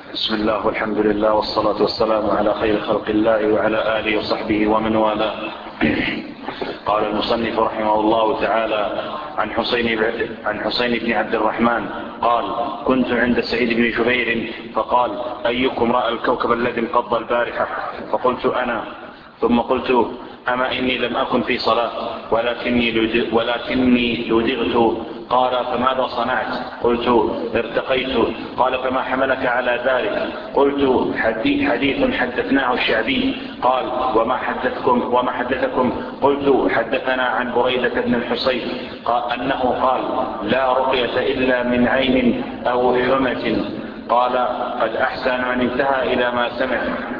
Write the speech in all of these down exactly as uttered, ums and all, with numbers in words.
بسم الله والحمد لله والصلاة والسلام على خير خلق الله وعلى آله وصحبه ومن والاه. قال المصنف رحمه الله تعالى عن حسين عن حسين بن عبد الرحمن قال: كنت عند سعيد بن جبير فقال: أيكم رأى الكوكب الذي انقض البارحة؟ فقلت: أنا. ثم قلت: أما إني لم أكن في صلاة ولكني لدغ ولكني لدغت. قال: فماذا صنعت؟ قلت: ارتقيت. قال: فما حملك على ذلك؟ قلت: حديث حدثناه الشعبي. قال: وما حدثكم وما حدثكم؟ قلت: حدثنا عن بريدة بن الحصيب قال أنه قال: لا رقية إلا من عين أو حمة. قال: قد أحسن من انتهى إلى ما سمع.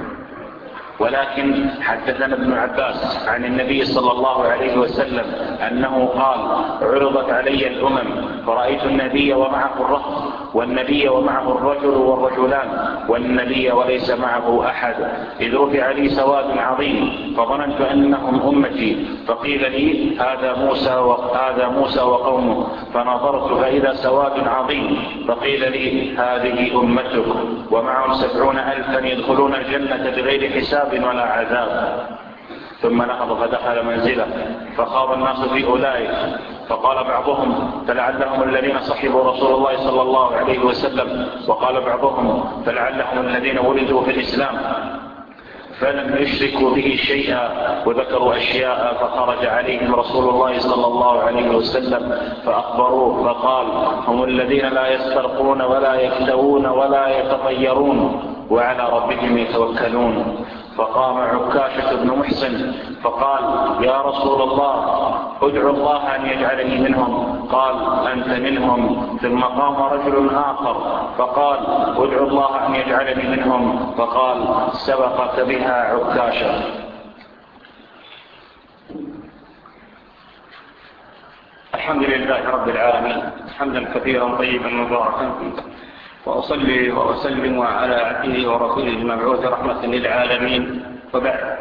ولكن حدثنا ابن عباس عن النبي صلى الله عليه وسلم أنه قال: عرضت علي الأمم فرأيت النبي ومعه الرهط، والنبي ومعه الرجل والرجلان، والنبي وليس معه أحد، إذ رفع لي سواد عظيم فظننت أنهم أمتي، فقيل لي: هذا موسى وهذا موسى وقومه، فنظرت فإذا سواد عظيم، فقيل لي: هذه أمتك ومعهم سبعون ألفا يدخلون الجنة بغير حساب ولا عذاب. ثم نهض فدخل منزله فخاض الناس في أولئك، فقال بعضهم: فلعلهم الذين صحبوا رسول الله صلى الله عليه وسلم، وقال بعضهم: فلعلهم الذين ولدوا في الإسلام فلم يشركوا به شيئا، وذكروا أشياء، فخرج عليهم رسول الله صلى الله عليه وسلم فأخبروه فقال: هم الذين لا يسترقون ولا يكتوون ولا يتطيرون وعلى ربهم يتوكلون. فقام عكاشة بن محصن فقال: يا رسول الله، ادعو الله أن يجعلني منهم. قال: أنت منهم. ثم قام رجل آخر فقال: ادعو الله أن يجعلني منهم. فقال: سبقك بها عكاشة. الحمد لله رب العالمين حمدا كثيرا طيبا مباركا فيه، وأصلي وأسلم على عبده ورسوله المبعوث رحمة للعالمين، وبعد.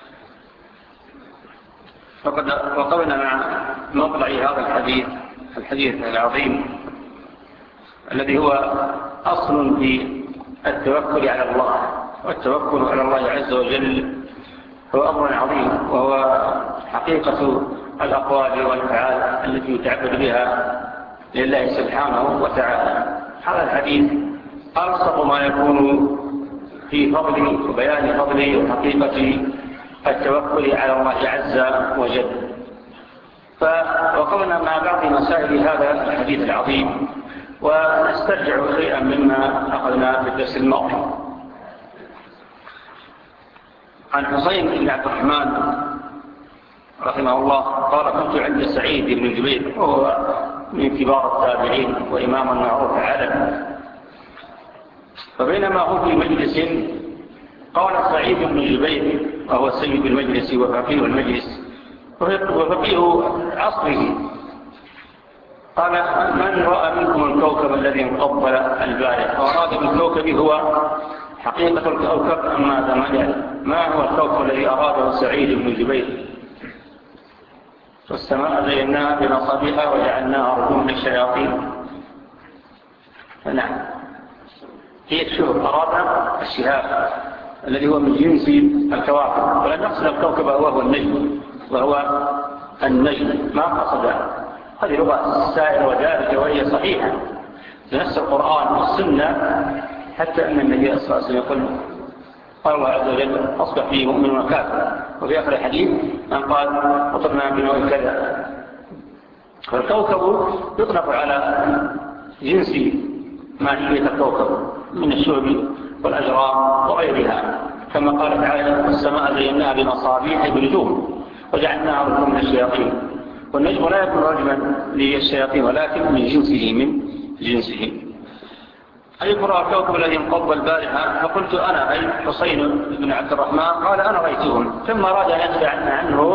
فقد وقفنا مع مطلع هذا الحديث الحديث العظيم الذي هو أصل في التوكل على الله، والتوكل على الله عز وجل هو أمر عظيم، وهو حقيقة الأقوال والأفعال التي يتعبد بها لله سبحانه وتعالى. هذا الحديث أرصق ما يكون في فضل وبيان فضل وحقيقة التوكل على الله عز وجل. فوقفنا مع بعض مسائل هذا الحديث العظيم، ونسترجع شيئا مما أخذنا في الدرس الماضي. عن حسين بن عبد الرحمن رحمه الله قال: كنت عند سعيد بن جبير، وهو من كبار التابعين وإمام معروف عالم. فبينما هم في مجلس قال سعيد بن جبير، وهو سيد المجلس وفقيه المجلس وفقيه عصره، قال: من رأى منكم الكوكب الذي انقض البارحة؟ وأراد بالكوكب هو حقيقة الكوكب أم ماذا؟ ما هو الكوكب الذي أراده سعيد بن جبير؟ والسماء زيناها بمصابيح وجعلناها رجوما للشياطين. نعم، هي الشهب، أراد الشهاب الذي هو من جنس الكواكب، ولم يقصد الكوكب وهو النجم، وهو النجم ما قصد. هذه لغة سائرة ودارجة وهي صحيحة لنفس القرآن والسنة، حتى أن النبي صلى الله عليه وسلم يقول: قال الله عز وجل: أصبح فيه مؤمن وكافر. وفي آخر الحديث من قال: وطرنا بنوع كذا. فالكوكب يطلق على جنس ماهية الكوكب من الشعب والأجرام وغيرها، كما قال تعالى: والسماء زيناها بمصابيح بنجوم وجعلناها رجوما للشياطين. والنجم لا يكون رجما للشياطين، ولكن من جنسه من جنسه. أيكم رأى الكوكب الذي انقض البارحة؟ فقلت: أنا، أي حسين بن عبد الرحمن. قال: أنا رأيتهم. ثم أراد أن يدفع عنه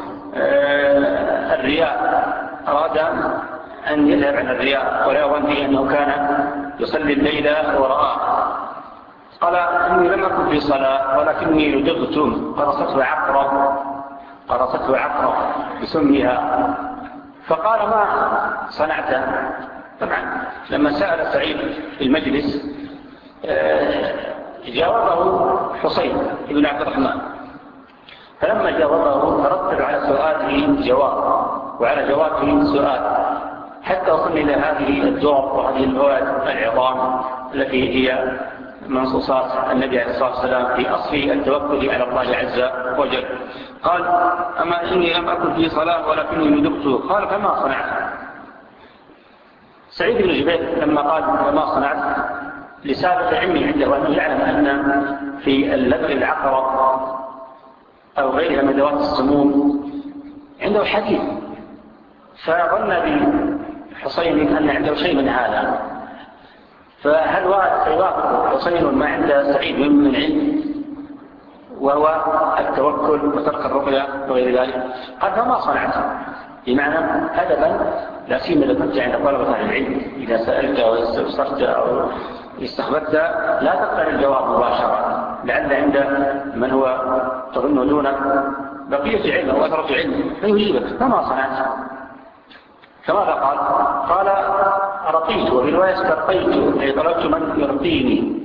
الرياء، أراد أن يذهب عن الرياء ولا يظن فيه أنه كان يصلي الليل ورآه. قال: إني لم أكن في صلاة ولكني لدغت، قرصته عقرب قرصته عقرب بسمها. فقال: ما صنعت؟ طبعا لما سأل سعيد في المجلس جاوبه حسين بن عبد الرحمن، فلما جاوبه رتب على سؤاله جواب وعلى جوابه سؤال، حتى وصل إلى هذه الدور وهذه الفوائد العظام التي هي منصوصات النبي عليه الصلاة والسلام في أصل التوكل على الله عز وجل. قال: أما إني لم أكن في صلاة ولكني ندبت. قال: فما صنعت؟ سعيد بن جبير لما قال فما صنعت لسابق علمي عنده وأنه يعلم أن في اللبغ العقرب أو غيرها من ذوات السموم عنده حديث، فظن بحسين أن عنده شيء من هذا، فهل يوافق حسين ما عند سعيد من علم وهو التوكل وترك الرقية وغير ذلك؟ قال: فما صنعت، بمعنى أدبا لا سيما إذا كنت عند طلبة أهل العلم إذا سألت أو استفسرت أو استخبرت لا تقبل الجواب مباشرة، لعل عند من هو تظن دونك بقية علم أو أثرة علم فيجيبك: فما صنعت؟ فماذا قال؟ قال: رقيت، وفي رواية استرقيت، أي طلبت من يرقيني.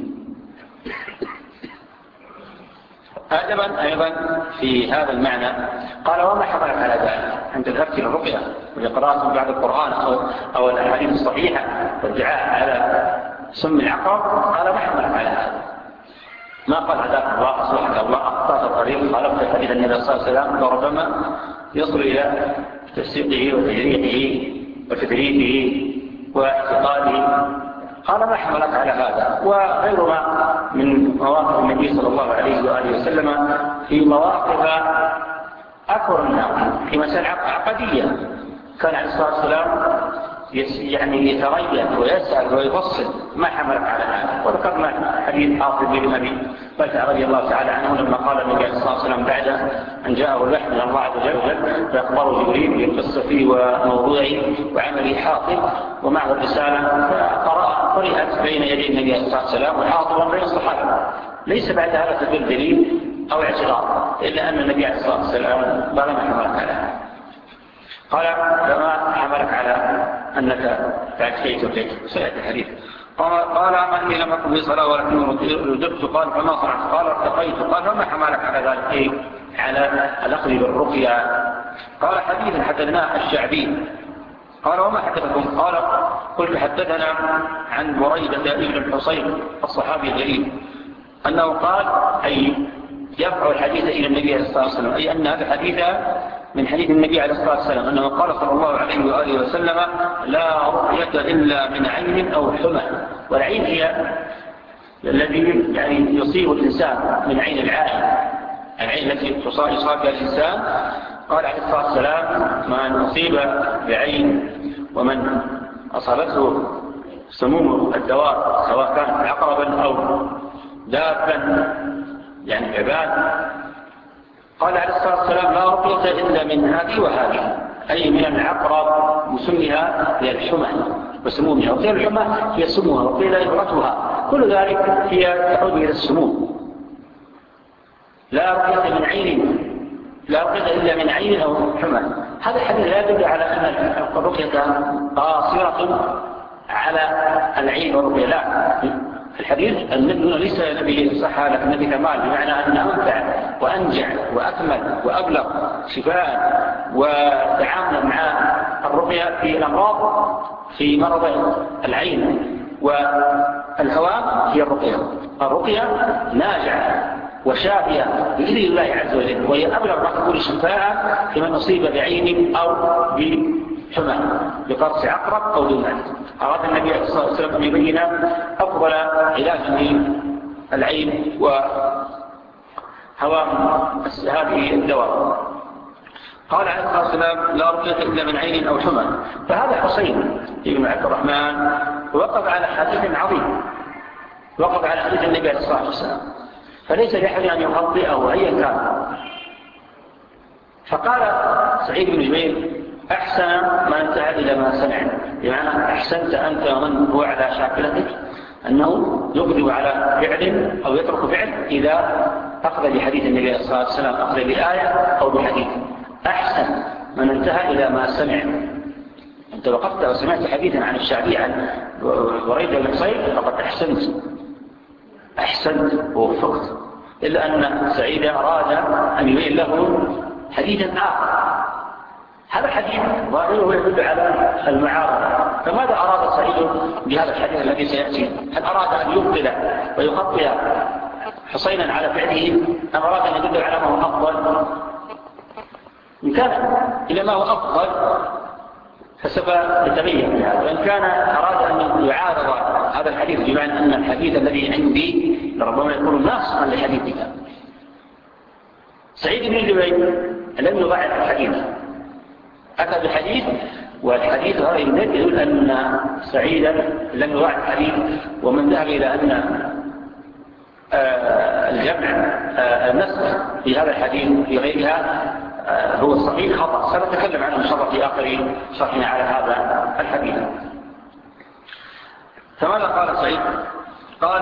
أدبا أيضا في هذا المعنى قال: وما حملك على ذلك؟ أنت ذهبت إلى الرقية ولقراءة بعد القرآن أو, أو الأحاديث الصحيحة والدعاء على سم العقرب. قال: ما حملك على هذا؟ ما قال: هداك الله أصلحك الله أخطأت الطريق خالفت حديث النبي صلى الله عليه وسلم، وربما يصل إلى تفسيقه وتجريحه وتدريبه واعتقاده. قال: ما حملك على هذا؟ وغير ما من مواقف النبي صلى الله عليه وآله وسلم في مواقف أكبر منها في مسائل عقدية كان عليه الصلاة والسلام يعني يتريث ويسأل ويفصل: ما حملك على هذا؟ وذكرنا حديث حاطب بن أبي بلتع رضي الله تعالى عنه لما قال النبي عليه الصلاة والسلام بعد أن جاءه الوحي من الله عز وجل فأخبره جبريل بقصته وموضوعه وعمله حاطب ومعه الرسالة، فقرأ قرأت بين يدي النبي عليه الصلاة والسلام وحاطبا بين الصحابة، ليس بعد هذا تدل دليل أو اعتراض إلا أن النبي عليه الصلاة والسلام قال: ما حملك على هذا؟ قال: فما حملك على أنك فعلت كيت وكيت؟ سيأتي الحديث. قال: أما إني لم أكن في صلاة ولكن رددت. قال: فما صنعت؟ قال: ارتقيت. قال: فما حملك على ذلك؟ إيه؟ على الأخذ بالرقية. قال: حديث حدثناه الشعبي. قال: وما حدثكم؟ قال: قلت: حدثنا عن بريدة ابن الحصين الصحابي الجليل أنه قال، أي يرفع الحديث إلى النبي عليه الصلاة والسلام، أي أن هذا حديث من حديث النبي عليه الصلاة والسلام أنه قال صلى الله عليه وآله وسلم: لا رقية إلا من عين أو حمى. والعين هي الذي يعني يصيب الإنسان من عين العائن، العين التي يصاب بها الإنسان. قال عليه الصلاة والسلام: من أصيب بعين ومن أصابته سموم الدوار سواء كانت عقربا أو دابا يعني عباد، قال عليه الصلاة والسلام: لا رقية إلا من هذه وهذه، أي من العقرب وسمها هي الحمى وسمومها، وقيل الحمى هي سموها وقيل إبرتها، كل ذلك هي تعود إلى السموم. لا رقية من عين، لا رقية إلا من عين أو حمى. هذا الحديث لا يدل على أن الرقية قاصرة على العين والرقية، لا، الحديث النبي ليس نبي صحة لكن نبي كمال، بمعنى أنه أنفع وأنجع وأكمل وأبلغ شفاء وتعامل مع الرقية في الأمراض في مرض العين والهوام هي الرقية. الرقية ناجعة وشافية بإذن الله عز وجل، وهي أبلغ ما تكون شفاء في من أصيب بعين أو بحمى بقرص عقرب أو دون ذلك. أراد النبي صلى الله عليه وسلم أن يبين أفضل علاج للعين وهوام هذه الدواء. قال عليه الصلاة والسلام: لا رقية إلا من عين أو حمى. فهذا حسين بن عبد الرحمن وقف على حديث عظيم، وقف على حديث النبي عليه الصلاة والسلام، فليس لأحد أن يخطئه أيا كان. فقال سعيد بن جبير: أحسن ما انتهى إلى ما سمع، بمعنى أحسنت أنت ومن هو على شاكلتك أنه يقدم على فعل أو يترك فعل إذا أخذ بحديث النبي صلى الله عليه وسلم، أخذ بآية أو بحديث. أحسن من انتهى إلى ما سمع. أنت وقفت وسمعت حديثا عن الشعبي عن بريدة بن حصين فقد أحسنت، أحسنت ووفقت، إلا أن سعيد أراد أن يبين له حديثا آخر. هذا الحديث ظاهره يدل على المعارضة، فماذا أراد سعيد بهذا الحديث الذي سيأتي؟ هل أراد أن يبطل ويخطئ حسينا على فعله، أم أراد أن يدل على ما هو أفضل؟ إن كان إلى ما هو أفضل فسوف يتبين هذا، وإن كان أراد أن يعارض هذا الحديث بمعنى أن الحديث الذي عندي ربما يكون ناقصا لحديثك. سعيد بن جبير لم يضاعف الحديث، أتى بحديث، والحديث هذا يدل أن سعيدا لم يضاعف الحديث. ومن ذهب إلى أن الجمع النسخ في هذا الحديث في غيرها هو الصحيح خطأ، سنتكلم عنه إن شاء الله في آخر شرحنا على هذا الحديث. فماذا قال سعيد؟ قال: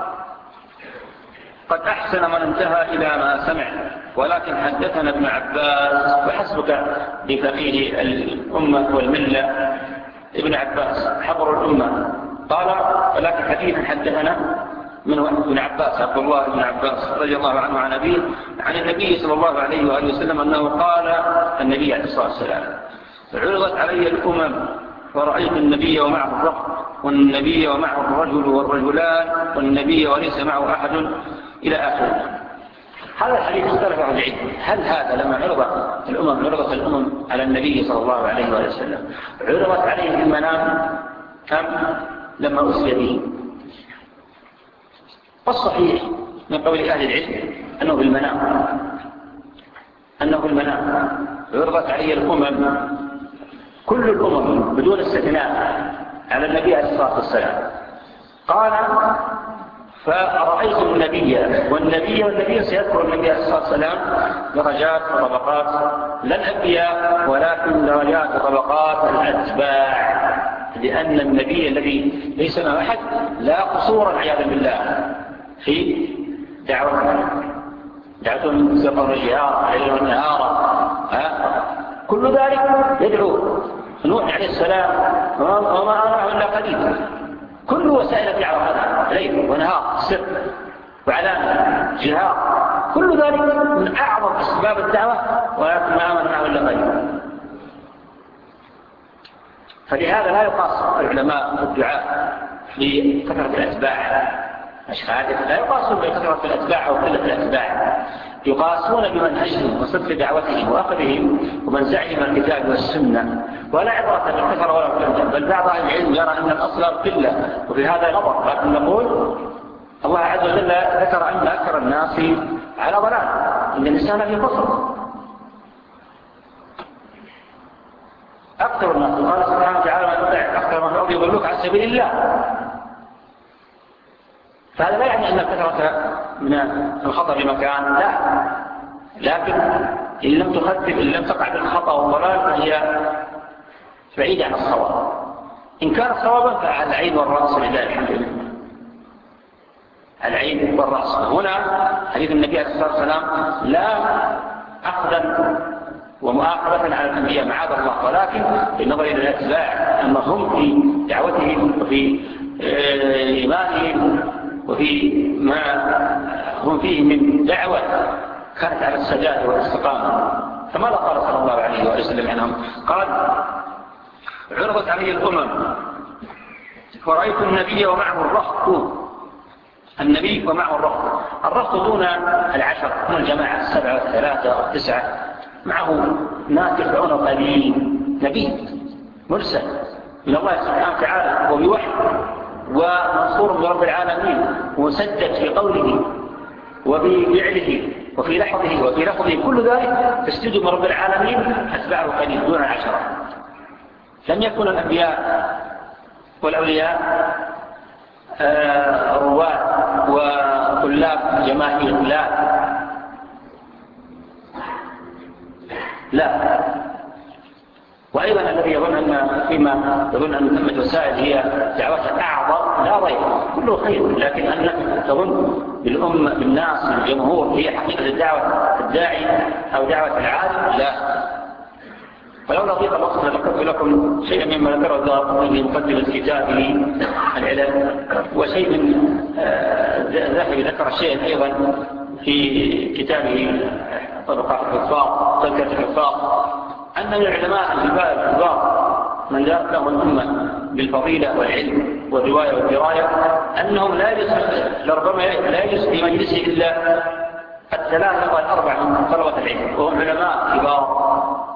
قد أحسن من انتهى إلى ما سمع، ولكن حدثنا ابن عباس، وحسبك بفقيه الأمة والملة ابن عباس حبر الأمة. قال: ولكن حديثا حدثنا من ابن عباس عبد الله بن عباس رضي الله عنه عن أبيه عن النبي صلى الله عليه وآله وسلم أنه قال النبي عليه الصلاة والسلام: عرضت علي الأمم ورأيت النبي ومعه الرهط، والنبي ومعه الرجل والرجلان، والنبي وليس معه أحد، إلى آخره. هذا الحديث اختلف عن العلم، هل هذا لما عرضت الأمم عرضت الأمم على النبي صلى الله عليه وآله وسلم عرضت عليه في المنام أم لما أسري به؟ والصحيح من قول أهل العلم أنه في المنام، أنه في المنام عرضت عليه الأمم كل الأمم بدون استثناء على النبي عليه الصلاة والسلام. قال: فرأيت النبي والنبي والنبي سيذكر النبي عليه الصلاة والسلام درجات وطبقات، لا الأنبياء ولكن درجات وطبقات الأتباع، لأن النبي الذي ليس معه أحد لا قصورا عياذا بالله في دعوته، دعوته من سقر الجهار ليل والنهار، كل ذلك يدعو. نوح عليه السلام وما أراه إلا قليل، كل وسائل الدعوة هذا ليل ونهار، سر وعلامة جهار، كل ذلك من أعظم أسباب الدعوة، ولكن ما آمن معه إلا قليل. فلهذا لا يقاس العلماء الدعاء بكثرة الأتباع، لا يقاسون بكثرة الأتباع أو قلة الأتباع، يقاسون بمنهجهم وصدق دعوتهم وأخذهم ومنزعهم الكتاب والسنة، ولا عبرة بالكثرة ولا قلة. بل بعض أهل العلم يرى أن الأصل القلة، وفي هذا نظر، لكن نقول الله عز وجل ذكر أن أكثر الناس على ضلال، إن الإنسان في خسر. أكثر الناس قال سبحانه وتعالى: ما تطع أكثر من الأرض يضلوك عن سبيل الله. فهذا لا يعني أن الكثرة من الخطأ بمكان، لا، لكن إن لم تخفف، إن لم تقع بالخطأ والضلال فهي بعيدة عن الصواب. إن كان صوابا فعلى العين والرأس لله الحمد لله، العين والرأس. هنا حديث النبي عليه الصلاة والسلام لا أخذا ومؤاخذة على الأنبياء معاذ الله، ولكن بالنظر إلى الأتباع أما هم في دعوتهم وفي إيمانهم وفي ما هم فيه من دعوة كانت على السداد والاستقامة. فماذا قال صلى الله عليه وسلم عنهم؟ قال: عرضت علي الأمم ورأيت النبي ومعه الرهط، النبي ومعه الرهط، الرهط دون العشر من الجماعة السبعة والثلاثة والتسعة، معه ناس يدعون قليل، نبي مرسل من الله سبحانه وتعالى وبوحي ومنصور برب العالمين، مسدد في قوله وفي فعله وفي لحظه وفي لفظه، كل ذلك تسديد من رب العالمين، أتباعه قليل دون العشرة. لم يكن الأنبياء والأولياء آه رواد وطلاب جماهير، لا لا. وأيضا الذي يظن أن فيما يظن أن ثمة وسائل هي دعوة أعظم، لا ريب، كله خير، لكن أنك تظن بالأمة بالناس بالجمهور هي حقيقة الدعوة الداعي أو دعوة العالم، لا. ولو لطيق الوقت ذكرت لكم شيئا مما ذكره الدارقطني في مقدمة كتابه العلل، وشيء من الذهبي ذكر شيئا أيضا في كتابه طبقات الحفاظ تذكرة الحفاظ أن من العلماء الكبار من جاءت لهم الأمة بالفضيلة والعلم والرواية والدراية أنهم لا يجلس لربما لا يجلس في مجلسه إلا الثلاثة والأربعة من طلبة العلم وهم علماء كبار.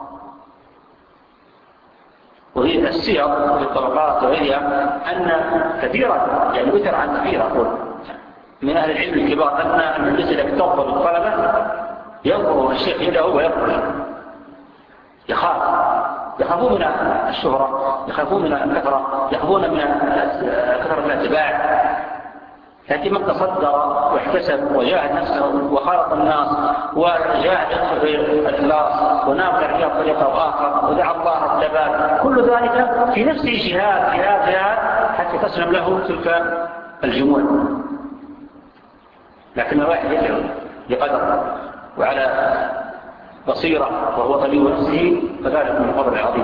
وهي السير في الطبقات وغيرها أن كثيرا يعني وتر عن كثير أقول من أهل العلم الكبار أن المجلس الذي تفضل الطلبة ينظر الشيخ يده ويخرج يخاف يخافون من الشهرة يخافون من الكثرة يخافون من كثرة الاتباع. لكن من تصدر واحتسب وجاهد نفسه وخالط الناس وجاهد يدخل في الإخلاص ونام تربية طريقة آخر ودعا الله الثبات كل ذلك في نفسه جهاد جهاد جهاد حتى تسلم له تلك الجموع. لكن الواحد يدعو بقدر وعلى بصيرة وهو طبيب نفسه فذلك من الفضل العظيم.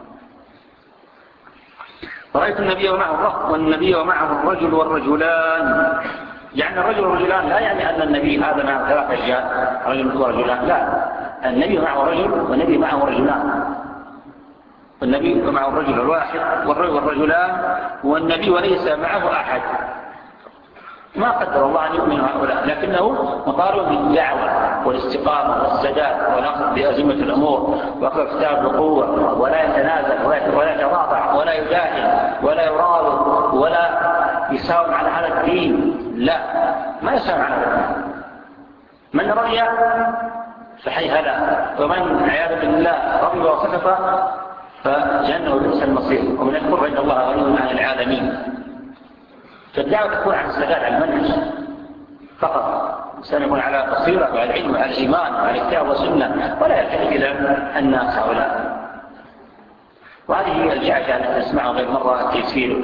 رأيت النبي ومعه الرهط والنبي ومعه الرجل والرجلان. يعني الرجل والرجلان لا يعني أن النبي هذا معه ثلاث رجال رجل ورجلان، لا، النبي معه رجل والنبي معه رجلان، والنبي ومعه الرجل الواحد والرجلان والنبي وليس معه أحد. ما قدر الله أن يؤمن هؤلاء لكنه مطالب بالدعوة والاستقامة والسداد والأخذ بأزمة الأمور وأخذ الكتاب بقوة ولا يتنازل ولا يتواضع ولا يداهن ولا يراوغ ولا يساوم على هذا الدين، لا، ما يساوم على هذا الدين. من رضي فحيها له ومن عياذ بالله رضي وسكت فجنه بئس المصير ومن يكفر فإن الله غني عن العالمين. فالدعوة تكون عن السداد على المنهج فقط، الإنسان يكون على بصيرة وعلى العلم وعلى الإيمان وعلى الكتاب والسنة ولا يلتفت إلى الناس هؤلاء. وهذه هي الجعجعة التي نسمعها غير مرة التيسير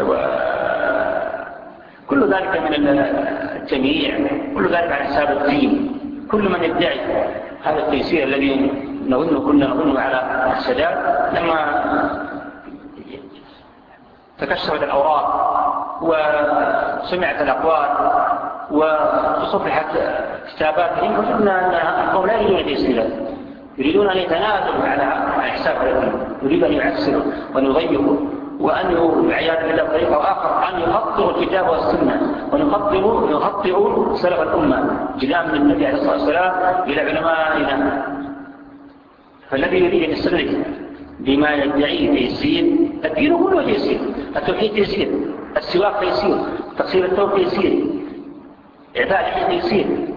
وكل ذلك من التمييع، كل ذلك على حساب الدين. كل من يدعي هذا التيسير الذي نظن كنا نظنه على السداد لما تكشفت الأوراق وسمعت الأقوال وصفحت كتاباتهم وجدنا أن القوم لا يريدون تيسيرا، يريدون أن يتنازلوا على حساب الدين، يريدون أن يعسروا وأن يضيقوا وأن بعياذ بالله بطريقة آخر أن يخطئوا الكتاب والسنة وأن يخطئوا سلف الأمة جزاء من النبي عليه الصلاة والسلام إلى علمائنا. فالذي يريد أن يستدرك بما يدعيه تيسير، الدين كله تيسير، التوحيد تيسير، السواك تيسير، تقصير الثوب تيسير، إعداء تيسير،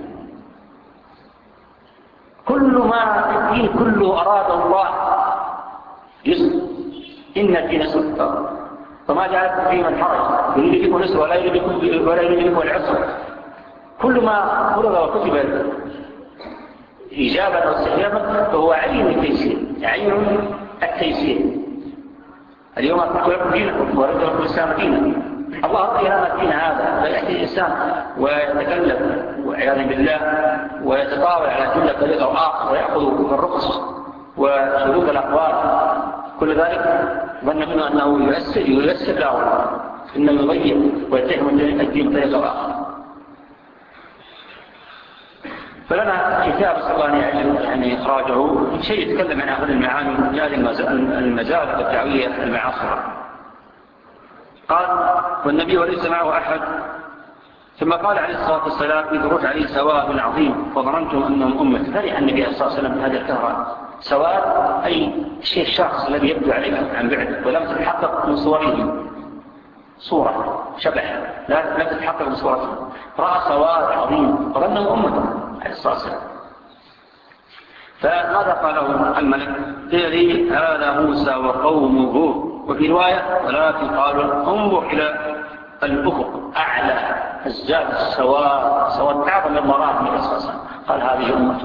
كل ما الدين كله أراد الله يسر. إن الدين سلطة فما جعلت فيه من حرج يريد بكم نسر ولا يريد بكم ولا يريد بكم العسر. كل ما فرض وكتب إجابة أو استجابة فهو عين التيسير، عين التيسير. اليوم أقول لكم دينكم ورد لكم الإسلام دينا. الله رضي لنا الدين هذا لا يأتي الإنسان ويتكلم وعياذا بالله ويتطاول على جملة طريقة آخر ويأخذ الرخص وشروط الأقوال. كل ذلك ظن منه أنه يؤثر يؤثر له إنه يضيق ويتهم الدين بطريقة آخر. فلنا كتاب صلى الله عليه وسلم يعني إخراجه شيء يتكلم عن هذه المعاني من المزالق الدعوية المعاصرة. قال والنبي وليس معه أحد. ثم قال عليه الصلاة والسلام إذ رفع عليه سواد عظيم فظننتم أنهم أمة. فرح النبي صلى الله عليه وسلم بهذه الكهرة. سواد أي شيء الشخص الذي يبدو عليه عن بعد ولم تتحقق من صوره صورة شبه لا لم تتحقق من صورته. رأى سواد عظيم فظنهم أمة عليه الصلاة والسلام. فماذا قال له الملك؟ قيل هذا موسى وقومه. وفي رواية ولكن قالوا انظر إلى الأفق أعلى ازداد السواد سواد أعظم المرات من الرسول صلى الله عليه وسلم. قال هذه أمتك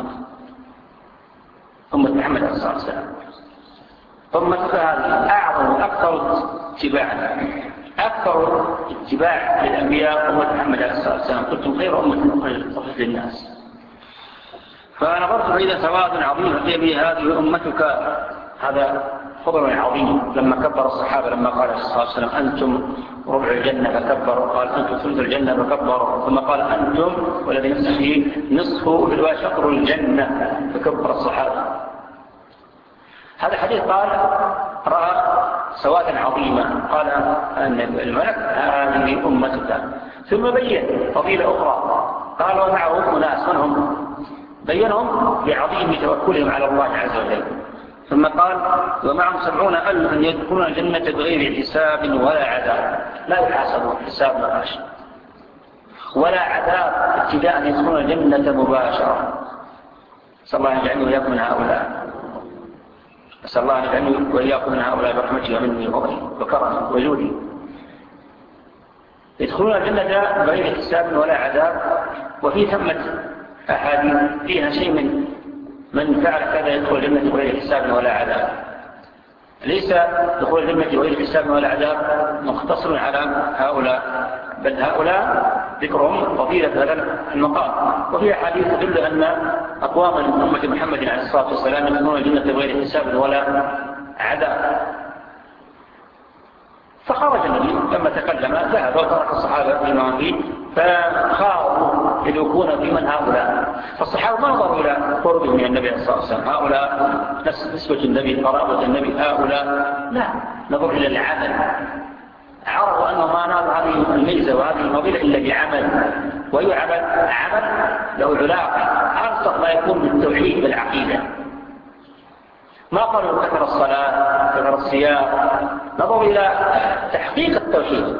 أمة محمد عليه الصلاة والسلام. أمتك هذه أعظم أكثر اتباعا أكثر اتباع للأنبياء أمة محمد عليه الصلاة والسلام. كنتم خير أمة أخرجت للناس. فنظرت فإذا سواد عظيم قيل به هذه أمتك هذا فضل عظيم. لما كبر الصحابة لما قال صلى الله عليه وسلم أنتم ربع الجنة فكبر، وقال أنتم ثلث الجنة فكبر، ثم قال أنتم والذي نفسه نصف في الرواية شطر الجنة فكبر الصحابة. هذا حديث قال رأى سوادا عظيما، قال أن الملك هذه أمتك. ثم بين فضيلة أخرى قال ومعهم أناس من هم؟ بينهم بعظيم توكلهم على الله عز وجل. ثم قال ومعهم سبعون ألفا يدخلون الجنة بغير حساب ولا عذاب، لا يحاسبون حساب مباشر ولا عذاب، ابتداء يدخلون الجنة مباشرة. نسأل الله أن يجعلني وإياكم من هؤلاء، نسأل الله أن يجعلني وإياكم من هؤلاء برحمته ومني وكرمه وجودي. يدخلون الجنة بغير حساب ولا عذاب. وفي ثمة أحاديث فيها شيء من من فعل كذا يدخل الجنة بغير حساب ولا عذاب. ليس دخول الجنة بغير حساب ولا عذاب مختصر على هؤلاء، بل هؤلاء ذكرهم فضيلة هذا المقام. وفي حديث تدل أن أقواما من أمة محمد عليه الصلاة والسلام يدخلون الجنة بغير حساب ولا عذاب. فخرج النبي لما تكلم ذهب وترك الصحابة فيما فيه، فخافوا يدوكون في من هؤلاء. فالصحابة ما نظروا إلى قربهم من النبي صلى الله عليه وسلم، هؤلاء نسبة النبي قرابة النبي، هؤلاء لا، نظروا إلى العمل. عرفوا أنه ما نال هذه الميزة وهذه الفضيلة إلا بعمل، ويعمل عمل له علاقة أرسخ ما يكون بالتوحيد بالعقيدة. ما قالوا كثر الصلاة كثر الصيام، نظروا إلى تحقيق التوحيد.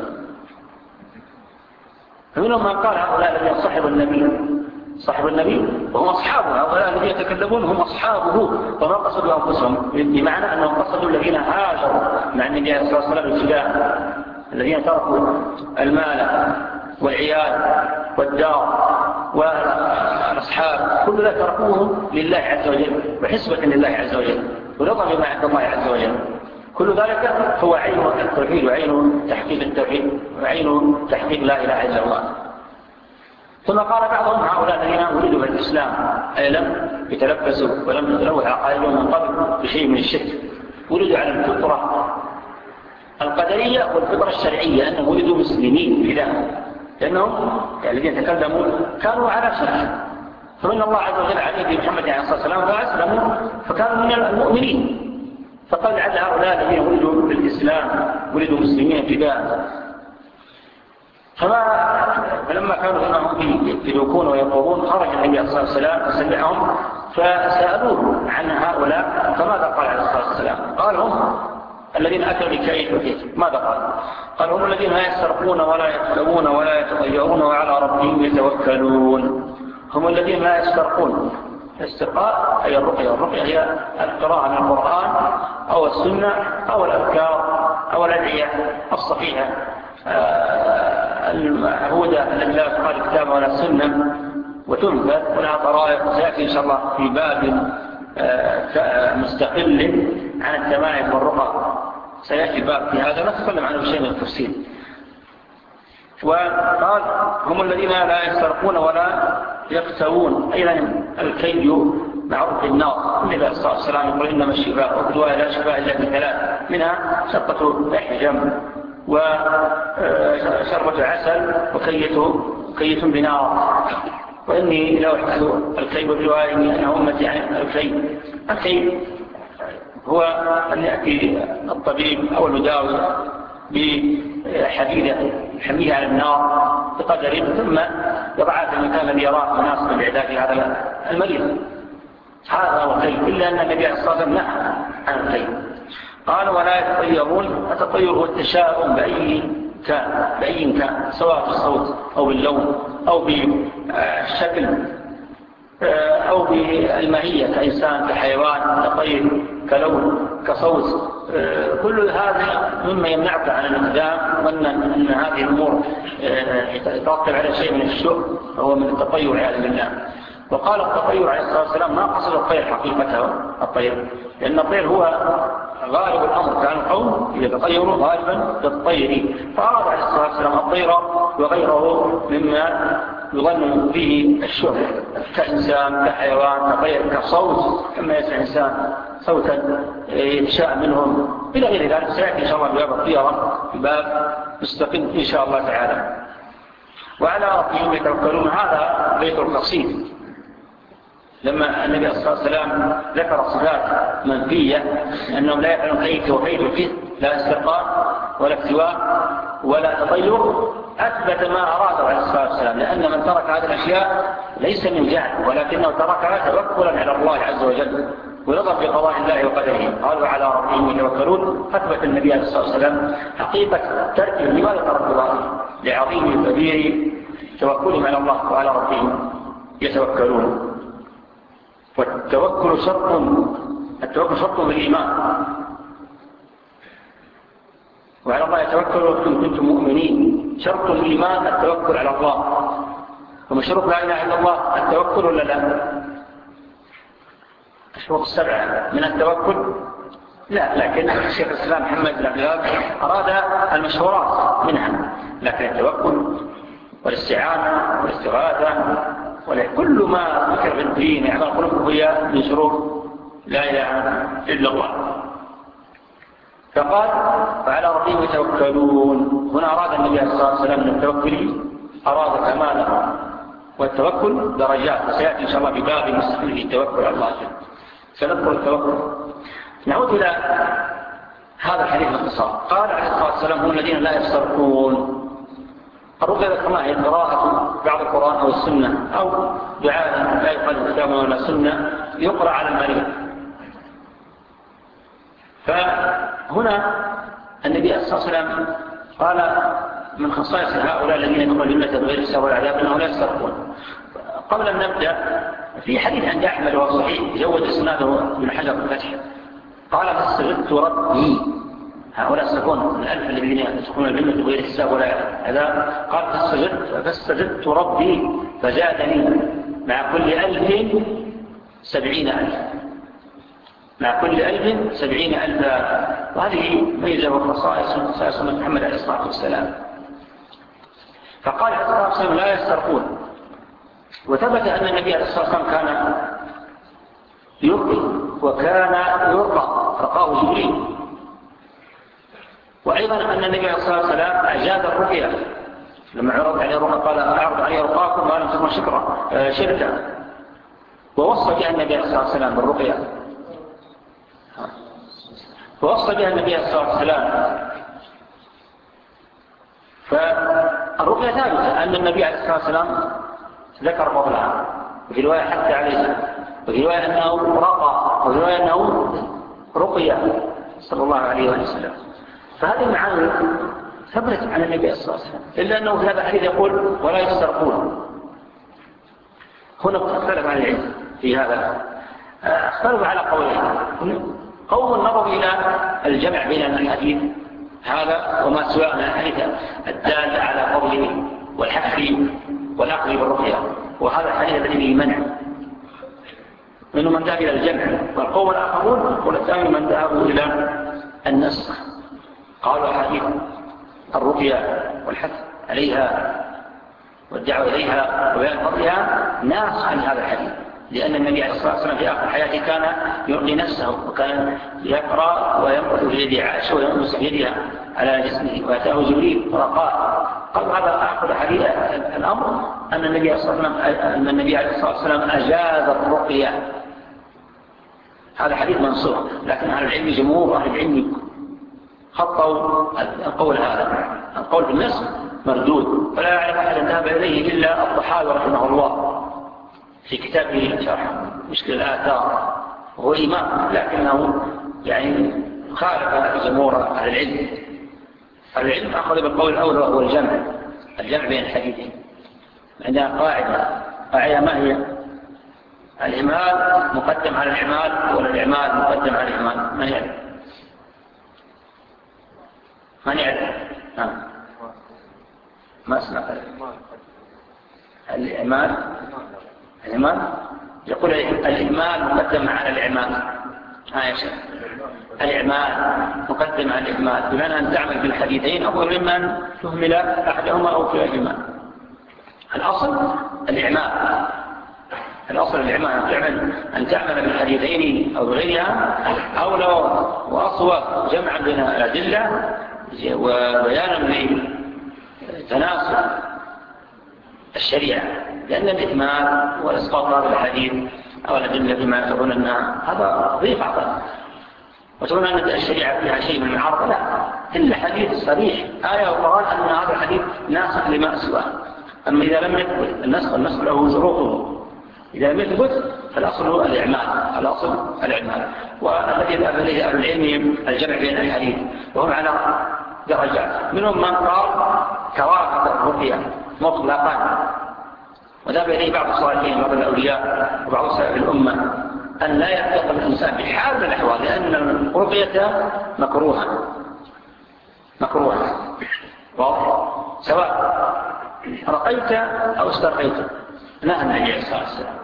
فمنهم من قال هؤلاء الذين صحبوا النبي صحبوا النبي وهم أصحابه، هؤلاء الذين يتكلمون هم أصحابه وما قصدوا أنفسهم، بمعنى أنهم قصدوا الذين هاجروا مع النبي صلى الله عليه وسلم ابتداء، الذين تركوا المال والعيال والدار والأصحاب كل ذلك تركوهم لله عز وجل وحسبة لله عز وجل ورضا بما عند الله عز وجل. كل ذلك هو عين التوحيد وعين تحقيق التوحيد وعين تحقيق لا إله إلا الله. ثم قال بعضهم هؤلاء الذين ولدوا في الإسلام أي لم يتلبسوا ولم يتلوث عقائدهم من قبل بشيء من الشرك، ولدوا على الفطرة القدرية والفطرة الشرعية، أنهم ولدوا مسلمين في ذلك، لأنهم الذين تكلموا كانوا على شرك، فمن الله عز وجل عليه بمحمد عليه الصلاة والسلام فأسلموا فكانوا من المؤمنين. فقال على هؤلاء الذين ولدوا بالإسلام ولدوا مسلمين ابتداء. فلما كانوا انهم يدوكون ويقولون خرج النبي عليه الصلاه والسلام وسمعهم فسالوه عن هؤلاء، فماذا قال عليه الصلاه والسلام؟ قال هم الذين اتوا بكيد وكيد. ماذا قال؟ قال هم الذين لا يسرقون ولا يكتبون ولا يتطيرون وعلى ربهم يتوكلون. هم الذين لا يسرقون، الاسترقاء هي الرقيه، الرقيه هي القراءه من القران او السنه او الاذكار او الادعيه الصحيحه الهدى التي لا تقال الكتاب ولا السنة وتنفذ ولها طرائق، سيأتي إن شاء الله في باب مستقل عن التمائم والرقى، سيأتي باب في هذا نتكلم عنه شيء من التفصيل. وقال هم الذين لا يسرقون ولا يقتوون، أيضا الكي معروف بالنار. النبي صلى الله عليه وسلم يقول إنما الشفاء والدواء لا شفاء إلا بثلاث، منها شقة إحجم وشربة عسل وكية بنار. وإني لو أحدث الكي والرواية أنه أمتي عن الكي. الكي هو أن يأتي الطبيب أو المداوي بحديدة يحميها على النار بقدر ثم يضعها في المكان الذي يراه مناسب لعلاج هذا المريض. هذا هو الكي، إلا أن النبي عليه الصلاة والسلام نهى عن الكي. قال ولا يتطيرون. التطير هو التشاؤم بأي كان بأي كان سواء في الصوت أو باللون أو بالشكل أو بالماهية كإنسان كحيوان كطير كلون كصوت، كل هذا مما يمنعك عن الإقدام، وأن أن هذه الأمور يترتب على شيء من الشؤم وهو من التطير والعياذ بالله. وقال التطير عليه الصلاة والسلام ما قصد الطير حقيقته الطير، لأن الطير هو غالب الأمر، كان القوم يتطيرون غالبا بالطير، فأراد عليه الصلاة والسلام الطير وغيره مما يظن فيه الشهر كإنسان كحيوان كطير كصوت، كما يسمع إنسان صوتا يتشاء منهم إلى غير ذلك. سيأتي إن شاء الله بباب الطيرة بباب مستقل إن شاء الله تعالى. وعلى ربهم يتوكلون، هذا بيت القصيد. لما النبي صلى الله عليه وسلم ذكر صفات منفية أنهم لا يفعلون كيف وكيف وكيف، لا استقرار ولا اكتواء ولا تطير، أثبت ما أراده عليه الصلاة والسلام، لأن من ترك هذه الأشياء ليس من جهل، ولكنه تركها توكلا على الله عز وجل ورضا بقضاء الله وقدره. قالوا على ربهم يتوكلون، أثبت النبي عليه الصلاة والسلام حقيقة تركه. لماذا ترك الله؟ لعظيم كبير توكلهم على الله وعلى ربهم يتوكلون. والتوكل شرط، التوكل شرط بالإيمان، وعلى الله يتوكل إن كنتم مؤمنين. شرط الإيمان التوكل على الله، ومشروط لا إله إلا الله التوكل ولا لا؟ الشروط السبعة من التوكل لا، لكن الشيخ الإسلام محمد بن عبد الوهاب أراد المشهورات منها، لكن التوكل والاستعانة والاستغاثة وكل ما ذكر في الدين أعمال القلوب هي من شروط لا إله إلا الله. فقال فعلى ربهم يتوكلون. هنا أراد النبي صلى الله عليه وسلم من التوكل أراد كماله، والتوكل درجات، وسيأتي إن شاء الله بباب مستقل في التوكل على الله. سنذكر التوكل. نعود إلى هذا الحديث باختصار. قال عليه الصلاة والسلام هم الذين لا يسترقون. الرقية ذكرناها هي قراءة بعض القرآن أو السنة، أو دعاء لا يقال كتاب ولا سنة يقرأ على المريض. فهنا النبي صلى الله عليه وسلم قال من خصائص هؤلاء الذين يدخلون الجنة بغير حساب ولا عذاب أنهم لا يسترقون. قبل أن نبدأ، في حديث عند أحمد وهو صحيح جود إسناده ابن حجر في الفتح، قال فاستجدت ربي. هؤلاء السبعون الألف الذين يدخلون الجنة بغير حساب ولا عذاب، قال فاستجدت فاستجدت ربي فزادني مع كل ألف سبعين ألف، مع كل ألف سبعين ألف. وهذه ميزة وخصائص خصائص محمد عليه الصلاة والسلام. فقال عليه الصلاة والسلام لا يسترقون. وثبت أن النبي عليه الصلاة والسلام كان يرقي وكان يرقى، رقاه جبريل. وأيضا أن النبي عليه الصلاة والسلام أجاد الرقية لما عرض عليه الرقى قال أعرض عليه رقاكم ما لم تكن شكرا شركا، ووصى بها النبي عليه الصلاة والسلام بالرقية. ووصى بها النبي عليه الصلاة والسلام. فالرقية ثابتة أن النبي عليه الصلاة والسلام ذكر فضلها، وفي رواية حتى عليه، وفي رواية أنه رقى، وفي رواية أنه رقية صلى الله عليه وسلم. فهذه المعاني ثبتت عن النبي صلى الله عليه وسلم، إلا أنه في هذا الحديث يقول ولا يسترقون. هنا اختلف عن العلم في هذا، اختلف على قولين. قول نظر إلى الجمع بين الحديث هذا وما سواء من الحديث الدال على قوله والحث والأخذ بالرقية، وهذا الحديث الذي فيه منع منه من ذهب إلى الجمع. والقوم الآخرون والثاني من ذهبوا إلى النسخ، قالوا حديث الرقية والحث عليها والدعوة إليها وبيان فضلها ناس عن هذا الحديث، لأن النبي عليه الصلاة والسلام في آخر حياته كان يرقي نفسه، وكان يقرأ وينقض في يد عائشة وينقص يدها على جسمه، وأتاه جبريل فرقاه. قال هذا آخر حديث الأمر أن النبي عليه الصلاة والسلام أن النبي عليه الصلاة والسلام أجاز الرقية. هذا حديث منصوص، لكن أهل العلم جمهور أهل العلم خطوا القول هذا. القول بالنسخ مردود، ولا يعرف أحد ذهب إليه إلا الطحاوي رحمه الله في كتابه شرح مشكل الآثار، وهو إمام لكنه يعني خالف جمهور أهل العلم. العلم أخذ بالقول الأول وهو الجمع، الجمع بين الحديثين. عندنا قاعدة، قاعدة ما هي؟ الإعمال مقدم على الإعمال ولا الإعمال مقدم على الإعمال؟ ما يعرف؟ ما يعرف؟ نعم ما اسمع الإعمال. الإعمال يقول الإعمال مقدم على الإعمال. ها يا شيخ، الإعمال مقدم على الإعمال بمعنى أن تعمل بالحديثين أفضل ممن تهمل أحدهما أو كلاهما. الأصل الإعمال الأصل الإعمال أن تعمل, أن تعمل بالحديثين أو بغيرها، أو لو وأصوب جمعا بين الأدلة وبيانا لتناسب الشريعة، لأن الإثمان والإسقاط هذا الحديث أو الأدلة بما يقولون أنها هذا ضيف عطل، وتقولون أن الشريعة فيها شيء من المعارضة. لا، إلا حديث صريح آية وقرآن أن هذا الحديث ناسخ لما سواه. أما إذا لم يثبت النسخ، النسخ له شروطه، إذا لم يثبت فالأصل هو الإعمال، الأصل الإعمال. والذي ذهب إليه أهل العلم الجمع بين الحديث، وهم على درجات، منهم من قال كراهة الرقية مطلقا، وذهب إليه بعض الصالحين وبعض الأولياء وبعض سائر الأمة أن لا يتقى الإنسان بحال من الأحوال، لأن الرقية مكروهة مكروهة واضح، سواء رقيت أو استرقيت، نهى النبي صلى الله عليه وسلم.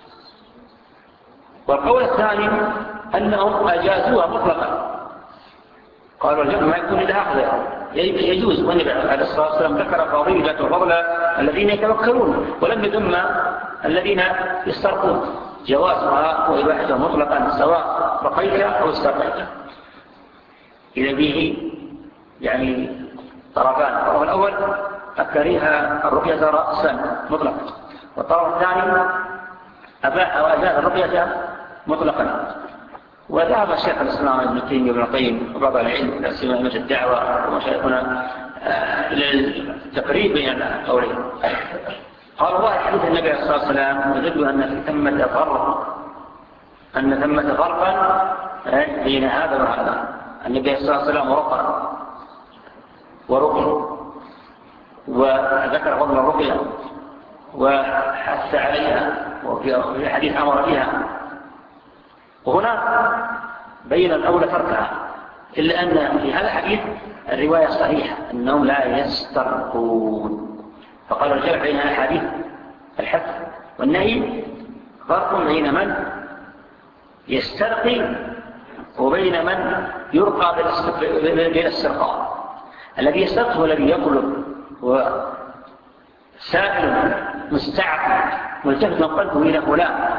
والقول الثاني أنهم أجازوها مطلقا، قالوا الجمع ما يكون إلا هكذا يجوز، والنبي عليه الصلاة والسلام ذكر فضيلة وفضل الذين يتوكلون ولم يذم الذين يسترقون، جوازها وإباحتها مطلقا سواء رقيت أو استرقيت. إذا به يعني طرفان، الطرف الأول أكريها الرقية رأسا مطلقا، والطرف الثاني أباح وأجاز الرقية مطلقا. وذهب الشيخ الإسلام ابن تيمية وابن القيم وبعض العلم لا سيما أئمة الدعوة ومشايخنا إلى التقريب بين القولين. قال الله حديث النبي صلى الله عليه وسلم يدل أن ثمة فرق أن ثمة فرقا بين هذا وهذا. النبي صلى الله عليه وسلم رقى ورقي وذكر فضل الرقية وحث عليها وفي حديث أمر بها، وهنا بين الأولى تركها، إلا أن في هذا الحديث الرواية صحيحة أنهم لا يسترقون، فقال الجمع بين الحديث الحث والنهي فرق بين من يسترقي وبين من يرقى بالاسترقاء. الذي يسترقي هو الذي يطلب وسائل مستعد ملتفت قلبه إلى فلان،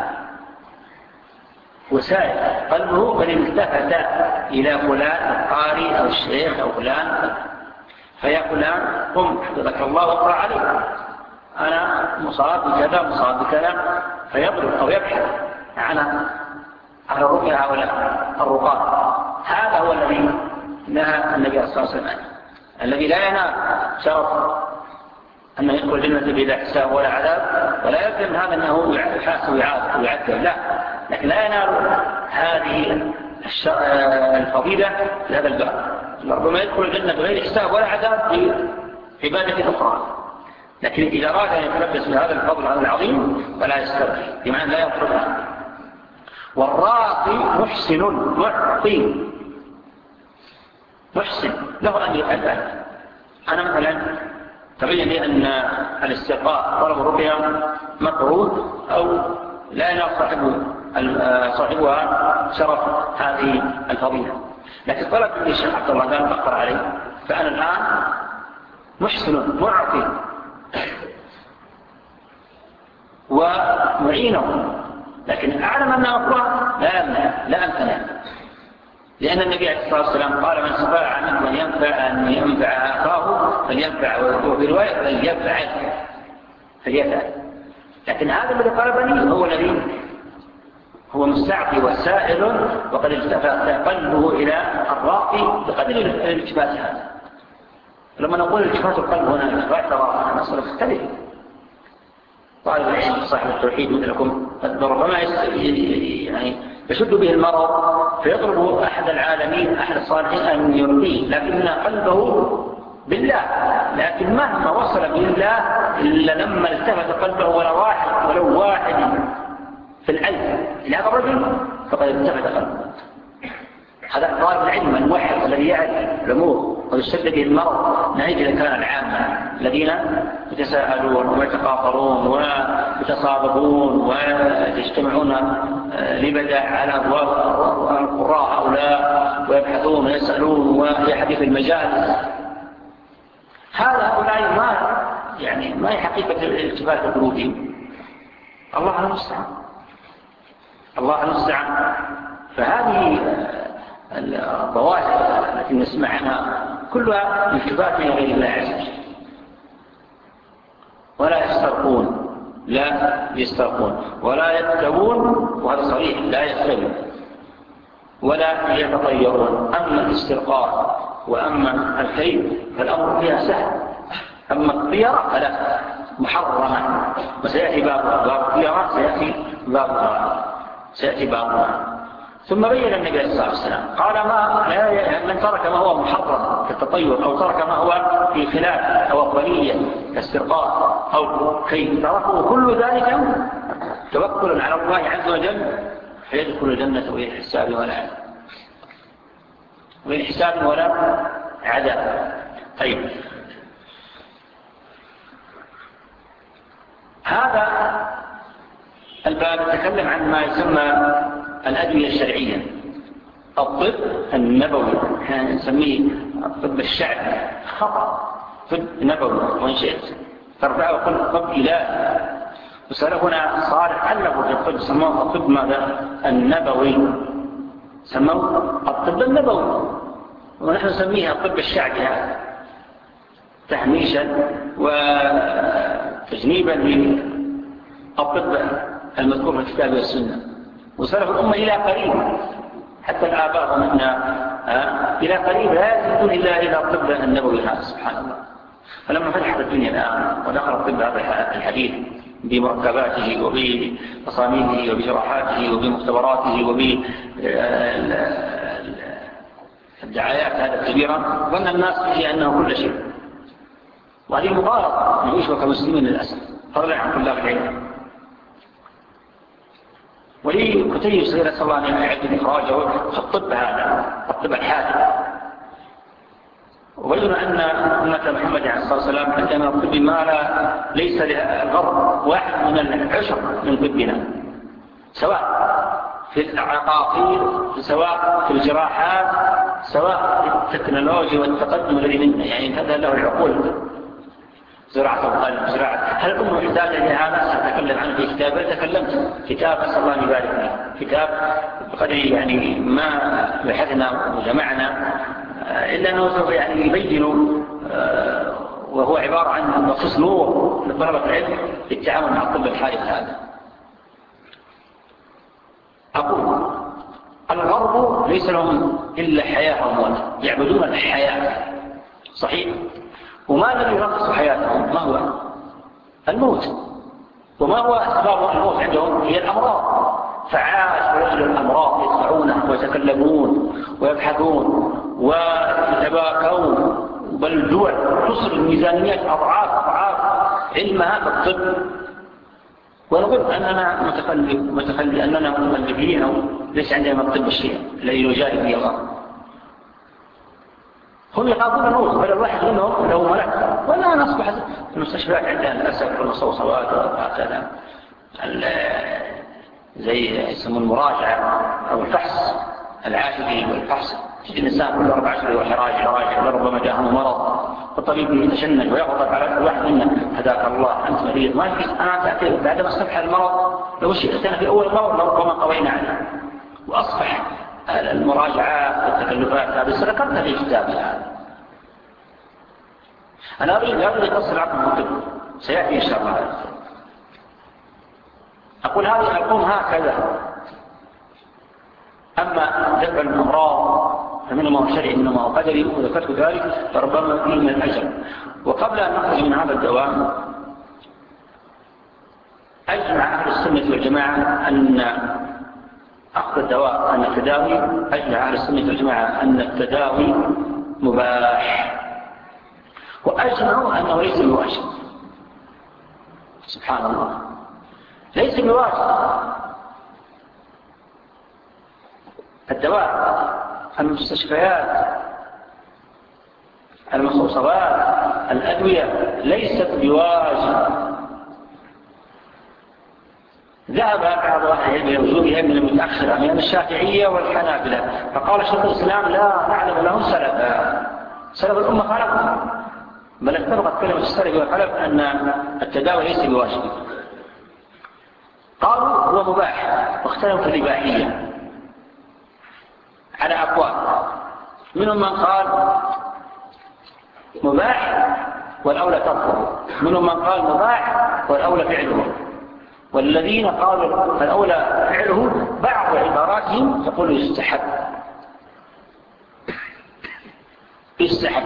وسائل قلبه قد التفت إلى فلان القاري أو الشيخ أو فلان، فيا فلان قم حفظك الله واقرأ عليه، أنا مصاب بكذا مصاب بكذا، فيطلب أو يبحث عن على الرقية هؤلاء الرقاة. هذا هو الذي نهى النبي صلى الله عليه وسلم، الذي لا ينال شرف أنه يدخل الجنة بلا حساب ولا عذاب، ولا يلزم هذا أنه يحاسب ويعذب، لا، لكن لا ينال هذه الفضيلة في هذا الباب. ربما يدخل الجنة بغير حساب ولا عذاب في عبادة أخرى، لكن إذا أراد أن يتلبس بهذا الفضل هذا العظيم فلا يسترخي، بمعنى لا يطلبها. والراقي محسن معطي، محسن له أن يفعل. أنا مثلا تبين لي أن الاسترقاء طلب الرقية مكروه أو لا ينال صاحبه صاحبها شرف هذه الفضيلة، لكن طلب من الشيخ عبد الله قال فقر عليه، فأنا الآن محسن معطي ومعينه، لكن أعلم أنها مكروه لا أمنع لا أمتنع، لأن النبي عليه الصلاة والسلام قال من استطاع منكم أن ينفع أن ينفع أخاه فلينفع، وفي رواية فليفعل فليفعل. لكن هذا الذي طلبني هو الذي هو مستعطي وسائل، وقد التفت قلبه إلى الراقي بقدر الالتفات هذا. لما نقول التفات القلب هنا التفات ترى أنا أصلا مختلف. طالب العلم صاحب التوحيد مثلكم ربما يعني يشد به المرض فيطلب أحد العالمين أحد الصالحين أن يرضيه، لكن قلبه بالله، لكن مهما وصل بالله إلا لما التفت قلبه ولا واحد ولو واحد في الألف لهذا الرجل فقد التفت قلبه. هذا طالب العلم الموحد الذي يعرف الأمور ويشد به المرض، ناهيك إذا كان العامة الذين يتساءلون ويتقاطرون ويتصادقون ويجتمعون لبدع على أبواب القراء هؤلاء ويبحثون ويسألون ويحدث المجال. هذا هؤلاء ما يعني ما هي حقيقة الالتفات قلوبهم؟ الله المستعان، الله المستعان. فهذه الظواهر التي نسمع عنها كلها التفات من غير الله عز وجل. ولا يسترقون، لا يسترقون، ولا يكتوون، وهذا صريح لا يكتوون، ولا يتطيرون. أما الاسترقاء وأما الكيد فالأمر فيها سهل، أما الطيرة فلا، محرمة. وسيأتي باب باب الطيرة، سيأتي بابها سيأتي بابها. ثم بين النبي صلى الله عليه وسلم قال ما من ترك ما هو محرم كالتطير، أو ترك ما هو في خلاف أو أفضلية كاسترقاء أو كيد، تركه كل ذلك توكل على الله عز وجل فيدخل الجنة بغير حساب ولا عذاب، بغير حساب ولا عذاب. طيب، هذا الباب يتكلم عن ما يسمى الأدوية الشرعية، الطب النبوي، احنا نسميه الطب الشعبي، خطأ، طب نبوي، وإن شئت ترفعه وقل طب إلهي. وسلفنا صالح ألفوا في الطب سموه الطب ماذا؟ النبوي، سموه الطب النبوي، ونحن نسميه الطب الشعبي هذا تهميشا وتجنيبا للطب المذكور في الكتاب والسنة. وسلف الأمة إلى قريب، حتى الآباء ومنا إلى قريب لا يكون إلا إلى الطب النبوي هذا، سبحان الله. فلما فتحت الدنيا الآن ودخل الطب هذا الحديث بمركباته وبتصاميمه وبجراحاته وبمختبراته وبالدعايات هذا الكبيرة، ظن الناس به أنه كل شيء. وهذه مغالطة نعيش كمسلمين للأسف، فضلا عن طلاب العلم. ولي كتيب صغير أسأل الله أن يعد إخراجه في الطب هذا، الطب الحادث. وبين أن أمة محمد عليه الصلاة والسلام عندنا الطب ما لا ليس للغرب واحد من العشر من طبنا، سواء في العقاقير، سواء في الجراحات، سواء في التكنولوجيا والتقدم الذي يعني انتهى له العقول، زراعة القلب، زراعة. هل الأمة محتاجة لهذا؟ سأتكلم عنه في كتاب، تكلمت كتاب أسأل الله يبارك له، كتاب بقدر يعني ما بحثنا وجمعنا، إلا أنه سوف يعني يبين، وهو عبارة عن نصوص نور لطلبة العلم في التعامل مع الطب الحادث هذا. أقول الغرب ليس لهم إلا حياة وموت، يعبدون الحياة صحيح، وما الذي ينقص حياتهم؟ ما هو الموت. وما هو أسباب الموت عندهم؟ هي الأمراض. فعاش ويجل الأمراض يدفعونها ويتكلمون ويبحثون ويتباكون، بل الدول تصل الميزانيات أضعاف أضعاف علمها بالطب. ونقول أننا متخلف متخلف أننا متخلفين، أو ليس عندنا الطب الشيء الذي يجاري به الله. هم يخافون الموت، بل الواحد منهم لو ملك. ولا نصبح المستشفيات عندنا للأسف والمصوصات وهكذا زي يسمون المراجعة أو الفحص العاشري والفحص، تجد الإنسان كل أربع أشهر وحراج حراج لربما جاءه مرض، فالطبيب يتشنج ويغضب على الواحد منا، هداك الله أنت مريض، ما يجلس أنا تأتي بعدما استفحى المرض لو شئتنا في أول مرض لربما قضينا عليه. وأصبح المراجعات والتكلفات هذه سذكرتها في كتابي هذا. أنا أريد أن أتصل عقل الطب سيأتي إن شاء الله. أقول هذه أقوم هكذا. أما دفع الأمراض فمنه ما هو شرعي منه ما هو قدري، وذكرت ذلك فربما فيه من الأجر. وقبل أن نخرج من هذا الدوام أجمع أهل السنة والجماعة أن أخذ الدواء أن التداوي، أجمع أهل السنة والجماعة أن التداوي مباح، وأجمعوا أنه ليس بواجب. سبحان الله، ليس بواجب. الدواء، المستشفيات، المخصوصات، الأدوية ليست بواجب. ذهب بعض أهل العلم لوجوبها من المتأخرة من الشافعية والحنابلة، فقال شيخ الإسلام لا نعلم لهم سلفا، سلف الأمة خالفهم، بل اتفقت كلمة السلف والخلف أن التداوي ليس بواجب. قالوا هو مباح، واختلفوا في الإباحية على أقوال. منهم من قال مباح والأولى تركه، منهم من قال مباح والأولى فعله، والذين قالوا الأولى فعله بعض عباراتهم تقول يستحب يستحب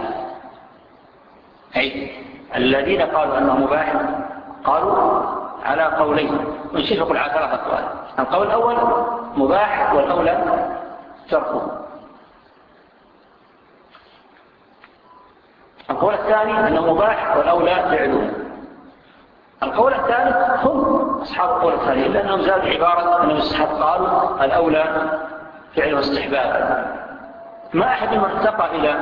أي الذين قالوا أنه مباح قالوا على قولين، ونشير يقول على ثلاثة أقوال. القول الأول مباح والأولى تركه. القول الثاني أنه مباح والأولى فعله. القول الثالث هم أصحاب القول الثاني لأنهم زادوا عبارة أنهم الصحاب قالوا الأولى فعله استحبابا. ما أحد من ارتقى إلى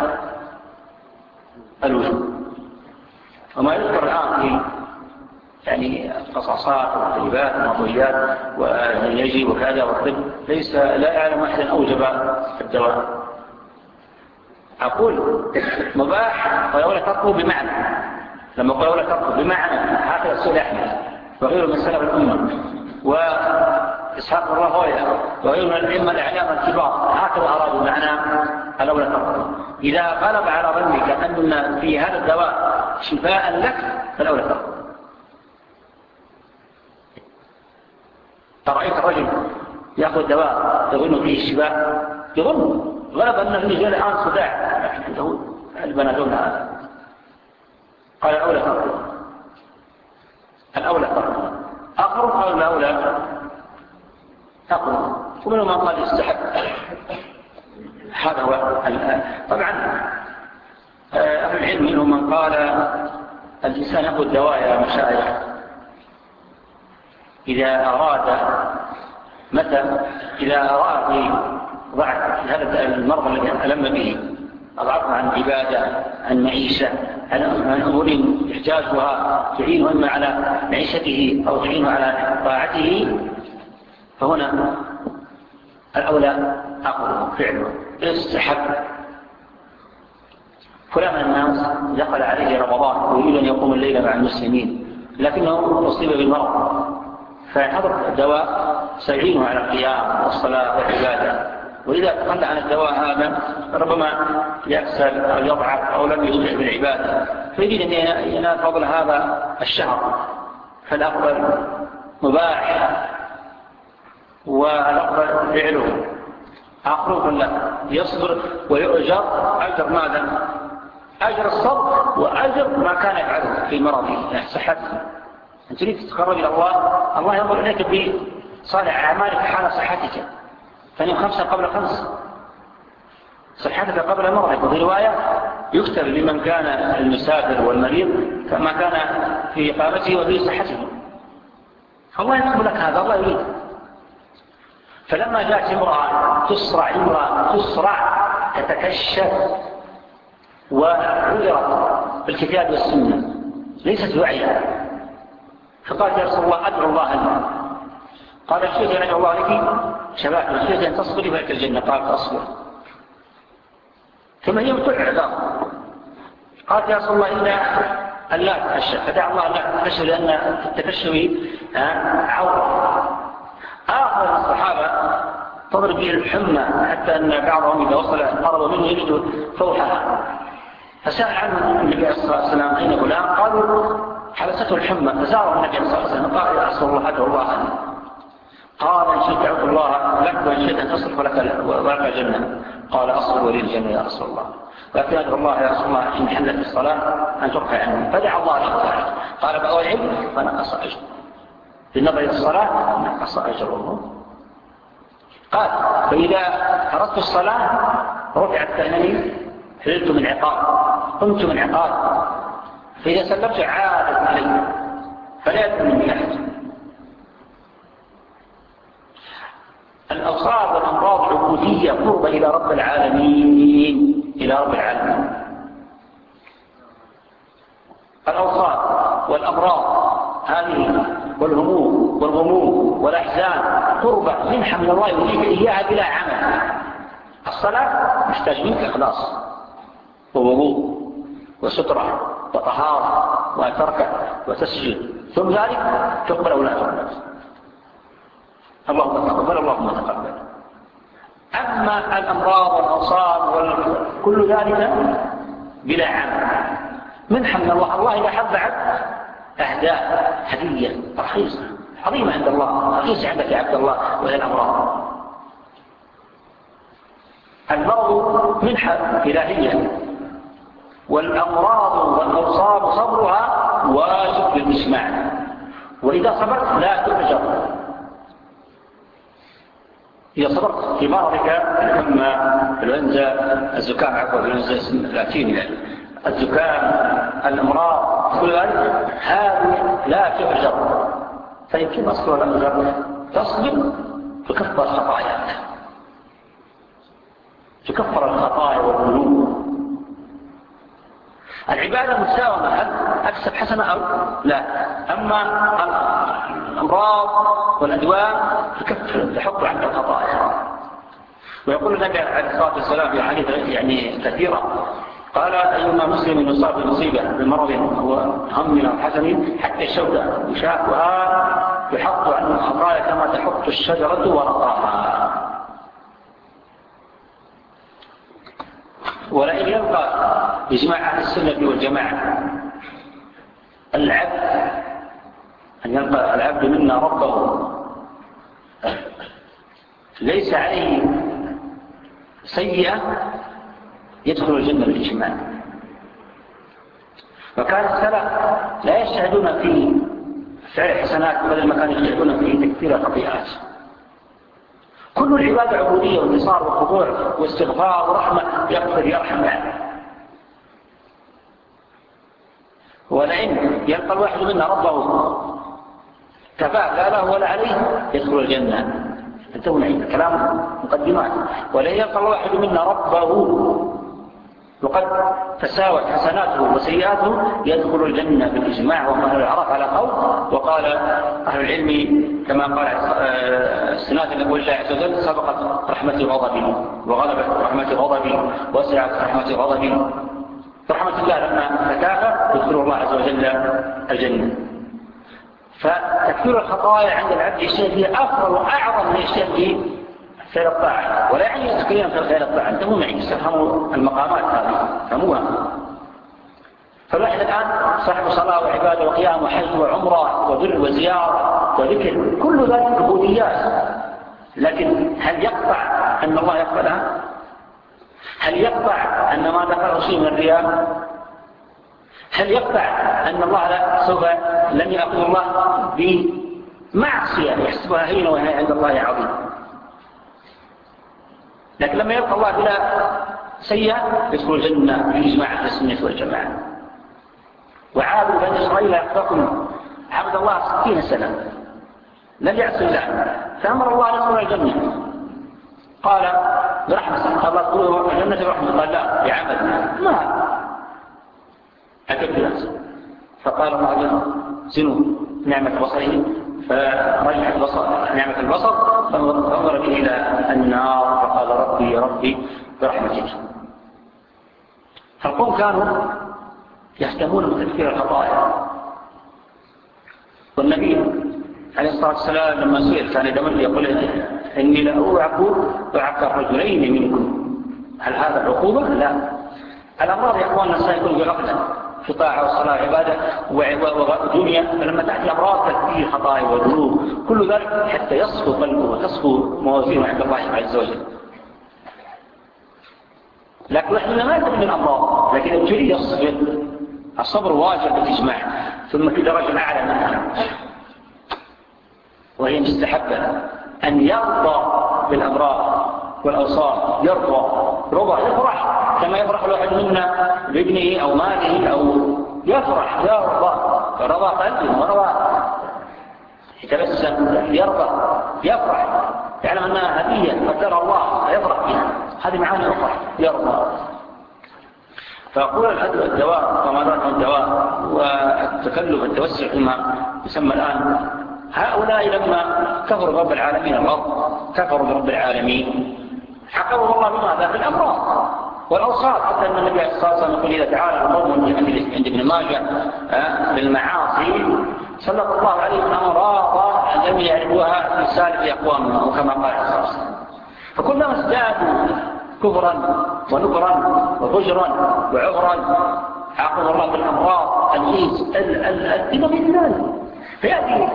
الوجوب. وما يذكر الآن في يعني قصاصات وطيبات ومضيات ويجي وكذا والطب ليس لا يعلم أحد أوجب الدواء. أقول مباح والأولى تركه بمعنى، لما أقول أولى تركه بمعنى هكذا السؤال أحمد وغيره من سلف الأمة وإسحاق الراهويه وغيره من الأئمة الإعلام الكبار هكذا أرادوا معنى الأولى تركه. إذا غلب على ظنك أن في هذا الدواء شفاء لك فالأولى تركه. رأيت الرجل يأخذ دواء يظن فيه الشفاء، يظن غلب أن فيه جاء الآن صداع عنده البنادول هذا، قال الأولى تركه الأولى تركه. آخر قال الأولى تركه، ومنهم من قال يستحب. هذا هو طبعا أهل العلم منهم من قال الإنسان يأخذ دواء يا مشايخ إذا أراد متى إذا رأى في ضعف هذا المرض الذي ألم به أضعف عن عبادة عن معيشة عن أمور يحتاجها تعينه إما على معيشته أو تعينه على طاعته، فهنا الأولى أقول فعله يستحب. فلان الناس دخل عليه رمضان ويريد أن يقوم الليل مع المسلمين لكنه أصيب بالمرض فيحضر الدواء سيعينه على القيام والصلاة والعبادة، وإذا تخلى عن الدواء هذا ربما يكسل أو يضعف أو لم يصبح بالعبادة فيريد أن ينال فضل هذا الشهر، فالأفضل مباح والأفضل فعله. أخرج له يصبر ويؤجر أجر ماذا؟ أجر الصبر وأجر ما كان يفعله في مرضه يعني صحته. أنت تريد تتقرب إلى الله، الله ينظر إليك بصالح أعمالك حال صحتك، ثاني خمسة قبل خمس صحتك قبل مرضك. وفي رواية يكتب لمن كان المسافر والمريض كما كان في إقامته وفي صحته. الله يكتب لك هذا، الله يريد. فلما جاءت امرأة تسرع امرأة تسرع تتكشف وعذرت بالكتاب والسنة ليست وعيها، فقالت يا رسول الله أدعو الله لي. قال الشيخ أن أدعو الله لك شباب الشيخ أن تصبري فلك الجنة. قالت أصبر. ثم هي متعذر قالت يا رسول الله إلا أن لا تتكشف، فدع الله لا تتكشف لأن التكشف عورة. آخر الصحابة تضرب به الحمى حتى أن بعضهم إذا وصل قرب منه يجد فوحها، فسأل عنه النبي صلى الله عليه وسلم أين فلان؟ قالوا حبسته الحمى، فزاره النبي صلى الله عليه وسلم قال يا رسول الله أدعو الله عنه. قال إن شئت أدعو الله لك وإن شئت أن تصرف لك الجنة. قال أصبر ولي الجنة يا رسول الله، ولكن أدعو الله يا رسول الله إن حلت الصلاة أن ترفع عنه. فدعا الله له قال بأوى العلم فنقص أجره بالنظر إلى الصلاة نقص أجره. قال فإذا أردت الصلاة رفعت كأنني حللت من عقاب قمت من عقاب، فإذا سلمت عادت علي فلا يكون من أحد. الأوصاف والأمراض العبودية قرب إلى رب العالمين إلى رب العالمين. الأوصاف والأمراض هذه والهموم والغموم والأحزان قربة منحة من الله يريد إياها بلا عمل. الصلاة محتاج منك إخلاص ووضوء وسترة وطهارة وتركع وتسجد، ثم ذلك تقبل أو لا تقبل. اللهم تقبل اللهم تقبل. أما الأمراض والأوصاب وكل ذلك بلا عمل منحة من الله. الله إذا حب عبد أهداء هدية رخيصة عظيمة عند الله، رخيصة عندك يا عبد الله، وهي الأمراض. المرض منحة إلهية، والأمراض والأوصاب صبرها واجب بالإجماع، وإذا صبرت لا تؤجر. إذا صبرت في مرضك أما الأنزة الزكام عفوا الأنزة الأتين يعني الزكام الأمراض كل ذلك هذه لا تؤجر. فيمكن أصل الأنزة تصبر تكفر خطاياك، تكفر الخطايا والذنوب. العبادة مساومة، هل أكسب حسنة أو لا؟ أما الأمراض والأدواء تكفر تحط عنك الخطايا. ويقول النبي عليه الصلاة والسلام في حديث يعني كثيرة قال: أيما مسلم يصاب بمصيبة بمرض وهم أو حزن حتى الشوكة يشاكها يحط عنه الخطايا كما تحط الشجرة ورقها. ولئن يبقى بإجماع أهل السنة والجماعة العبد أن يلقى العبد منا ربه ليس عليه سيئة يدخل الجنة بالإجماع. وكان السلف لا يشهدون في فعل حسنات بدل ما كانوا يشهدون في تكثير الخطيئات. كل العبادة عبودية وانتصار وخضوع واستغفار ورحمة، يغفر يرحم يعني. ولئن يلقى الواحد منا ربه كفاه لا له ولا عليه يدخل الجنة. انتهوا نعيد كلام مقدمات. ولئن يلقى الواحد منا ربه وقد تساوت حسناته وسيئاته يدخل الجنة بالإجماع. وأهل العرف على قول. وقال أهل العلم كما قال السنات النبوي الله عز وجل: سبقت رحمة غضبي وغلبت رحمة غضبي وسعت رحمة غضبي. رحمة الله لما تكافى يدخل الله عز وجل الجنة. فتكفير الخطايا عند العبد الشيء هي أفضل وأعظم من الشيء في فعل الطاعة. ولا يعني تكريم في فعل الطاعة. انتم معي تفهموا المقامات هذه فهموها. فالواحد الآن صاحب صلاة وعبادة وقيام وحج وعمرة وبر وزيارة وذكر كل ذلك عبوديات، لكن هل يقطع أن الله يقبلها؟ هل يقطع أن ما ذكره شيء من الرياء؟ هل يقطع أن الله لا سوف لن يأخذ الله بمعصية يحسبها هينة وهي عند الله عظيم؟ لكن لما يلقى الله بلا سيئة يدخل الجنة بإجماع أهل السنة والجماعة. وعاد بني إسرائيل يحفظكم عبد الله ستين سنة لم يعصي الله، فأمر الله أن يدخل الجنة. قال برحمة، قال الله ادخلوا الجنة برحمة، قال لا بعمل ما أكد. فقال الله عز وجل: زنوا نعمة بصره، فرجع البصر نعمة البصر فانظر به إلى النار فقال: ربي يا ربي برحمتك. فالقوم كانوا يهتمون بتكفير الخطايا. والنبي عليه الصلاة والسلام لما سئل كان يدمر يقول: إني لأوعك وعك الرجلين منكم. هل هذا عقوبة؟ لا. الأمراض يا أخوان الإنسان يكون بغفلة في طاعة والصلاة عبادة ودنيا، فلما تأتي أمراض تكفير خطايا وذنوب كل ذلك حتى يصفو قلبه وتصفو موازينه عند الله عز وجل. لكن نحن ما يكون من الأمراض، لكن الجري يصبر. الصبر واجب بالإجماع. ثم في درجة أعلى منها وهي مستحبة أن يرضى بالأمراض والأوصاف، يرضى رضا يفرح كما يفرح الواحد منا بابنه أو ماله أو يفرح يرضى رضا قلبه ورضا يتبسم يرضى يفرح يعلم أنها هدية قدرها الله يفرح بها. هذه معاني أخرى يرضى. فأقول الأدوى الدواء وما ذاك الدواء والتكلف التوسع فيما يسمى الآن، هؤلاء لما كفروا رب العالمين الأرض كفروا برب العالمين حكموا الله بماذا؟ بالأمراض. والأوصاف، حتى أن النبي صلى الله عليه وسلم يقول إذا تعالى قوم عند ابن ماجه بالمعاصي سلط الله عليهم أمراض لم يعرفوها في سالف أقوامهم، أو كما قال صلى الله عليه وسلم. فكلما ازدادوا كفرا ونكرا وفجرا وعهرا عاقب الله بالأمراض الإيس الدم بالنال. فيأتي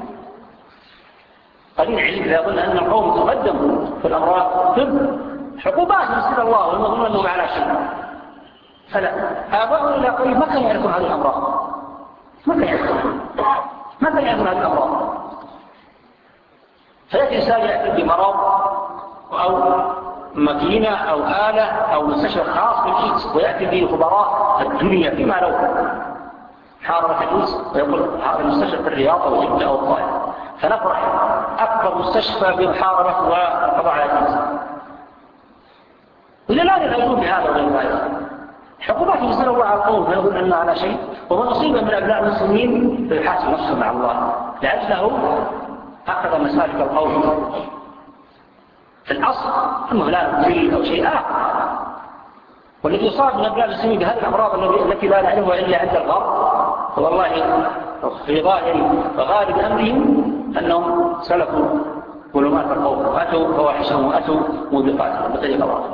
قليل علم فيظن أن القوم تقدموا في الأمراض طب عقوبات يرسل الله والمظلوم أنهم على شيء. فلا، آباؤنا إلى قريب ما كان يعرفون هذه الأمراض، ما كان يعرفون ما كان يعرفون هذه الأمراض. فيأتي إنسان يأتي بمرض أو ماكينة أو آلة أو مستشفى خاص بالإيدز، ويأتي به خبراء الدنيا فيما لو حارة الإيدز، ويقول هذا المستشفى في الرياض أو جدة أو الطائف، فنفرح أكبر مستشفى بمحاربة والقضاء على الإيدز. إذا لا يلعبون بهذا وغير ذلك حقوقات يسأل الله على القوم فيقول أنه على شيء، ومن أصيب من أبناء المسلمين فيحاسب نفسه مع الله لأنه أخذ مسالك القوم في الأصل، ثم لا نفريد أو شيء آخر. والذي يصاب من أبناء المسلمين بهذه الأمراض التي لا نعلمها إلا عند الغرب، فوالله في ظاهر وغالب أمرهم أنهم سلكوا ظلمات القوم وأتوا فواحشهم وأتوا موبقاتهم بطريقة واضحة.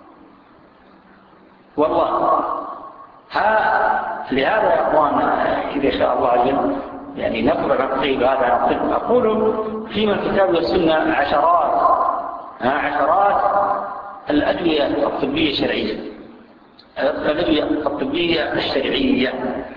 والله ها لهذا يا أخوان إذا شاء الله جل يعني نقرأ عن طيب هذا الطب. أقول فيما الكتاب والسنة عشرات عشرات الأدوية الطبية الشرعية، الأدوية الطبية الشرعية.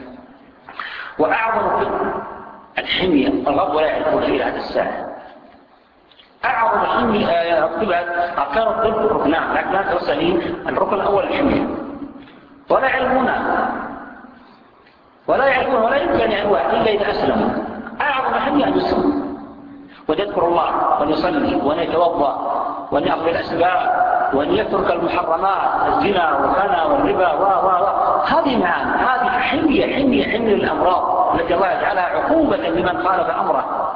وأعظم الحمية الغرب ولا يعرفون إلى هذا الساعة. أعظم الحمية الطب أركان الطب ركنان، لكن لا توصلين الركن الأول الحمية، ولا يعلمونها ولا يعرفون ولا يمكن أن يعرفوها إلا إذا أسلموا. أعظم الحمية أن يسلموا وأن يذكر الله وأن يصلي وأن يتوضأ وأن يأخذ الأسباب وأن يترك المحرمات الزنا والخنا والربا و و و هذه معاني، هذه حمية حمية حمية الأمراض التي الله يجعلها عقوبة لمن خالف أمره.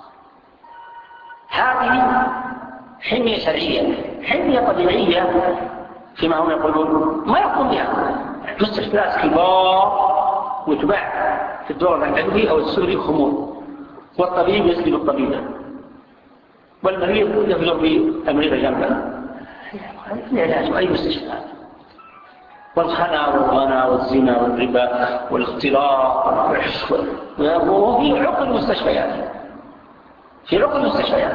هذه حمية شرعية. حمية طبيعية فيما هم يقولون ما يقوم بها مستشفيات كبار وتباع في الدور الأجنبي أو السوري خمور، والطبيب يسلب الطبيب والمريض يفجر بالمريض جنبه. العلاج أي مستشفى، والخنا والغنا والزنا والربا والاختلاط والفحش وفي عقل المستشفيات في عقل المستشفيات.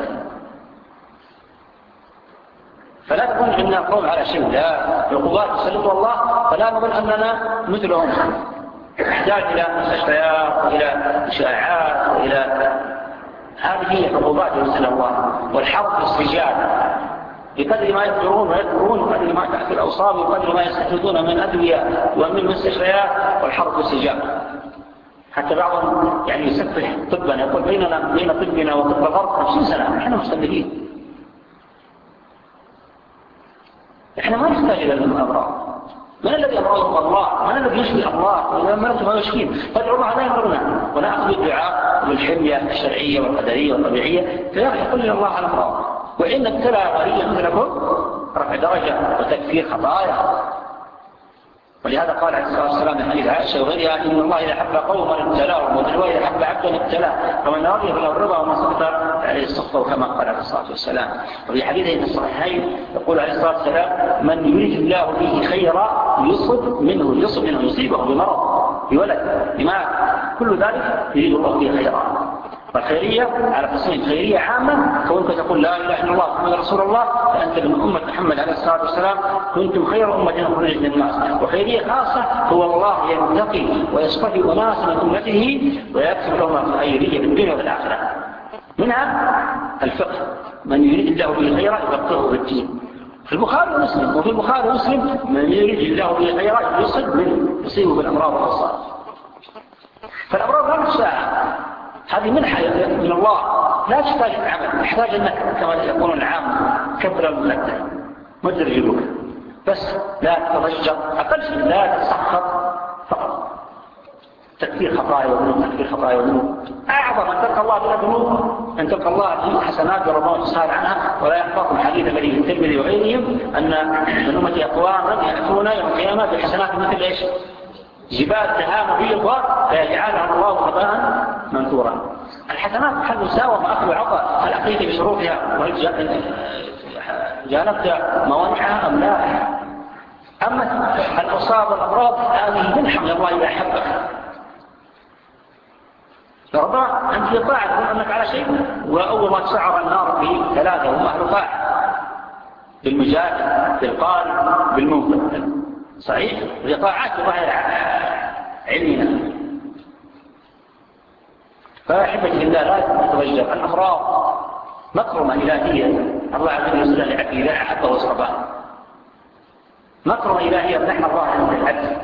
فلا تكون عندنا قول على شيء، لا عقوبات يسلطها الله، فلا نظن أننا مثلهم نحتاج إلى مستشفيات وإلى إشاعات وإلى هذه هي عقوبات يسلطها الله. والحرب بالسجال بقدر ما يفجرون ويذكرون وقدر ما تأتي الأوصاب وقدر ما يستحدثون من أدوية ومن مستشفيات، والحرب بالسجال. حتى بعضهم يعني يسفح طبنا يقول بيننا بين طبنا وطب الغرب خمسين سنة احنا مستمرين، احنا ما نحتاج الى الامراض. من الذي امرضهم الله؟ من الذي يشفي الله؟ من الذي ما يشفين؟ فادعوا الله لا يمرنا، وناخذ بالدعاء بالحميه الشرعيه والقدريه والطبيعيه فيقول لنا الله على الامراض. وان ابتلى غريبا مثلكم رفع درجه وتكفير خطايا. ولهذا قال عليه الصلاه والسلام في حديث عائشه وغيرها ان الله اذا حب قوما ابتلاهم وفي روايه اذا حب عبدا ابتلاه فمن رضي فله الرضا وما سقط عليه السخط كما قال عليه الصلاه والسلام. وفي حديثه في الصحيحين يقول عليه الصلاه والسلام من يريد الله به خيرا يصب منه يصب منه يصيبه بمرض بولد بمال كل ذلك يريد الله به خيرا. والخيريه على قسمين، خيريه عامه كونك تقول لا اله الا الله محمد رسول الله فانت من امه محمد عليه الصلاه والسلام كنتم خير امه اخرجت للناس. وخيريه خاصه هو الله ينتقي ويصطفي اناس من امته ويكتب لهم الخيريه في الدنيا والاخره. منها الفقه، من يريد الله به خيرا يفقهه في الدين. في البخاري ومسلم، وفي البخاري ومسلم من يريد الله به خيرا يصب منه يصيبه بالامراض والصالح. فالامراض لا تشاء، هذه منحة من الله لا تحتاج العمل، تحتاج أنك كما يقول العام كبر الملك مدر جلوك بس لا تتضجر، أقل شيء لا تتسخط فقط. تكفير خطايا وذنوب تكفير خطايا وذنوب أعظم يحفظ من تلقى الله بلا ذنوب، أن تلقى الله حسنات وربما تسهل عنها. ولا يحفظ الحديث الذي في الترمذي وغيرهم أن من أمتي أقوام يأتون يوم القيامة بحسنات مثل إيش؟ جبال تهام بيضا فيجعلها الله هباء منثورا. الحسنات محل مساومة، أخذ وعطاء، هل أقيت بشروطها وهل جانبت موانعها أم لا؟ أما الأصاب والأمراض هذه منحة من الله إذا أحبك. فربما أنت يطاعد أنك على شيء، وأول ما تسعر النار به ثلاثة هم أهل طاعة، بالمجاهد، بالقال، بالمنفذ. صحيح؟ وطاعات ظاهر علمنا. فأحبة الله لا تتوجه. الأمراض مكرمة إلهية، الله عز وجل يسأل لعبده إذا أحبه وصربه، مكرمة إلهية منح الله عند العبد.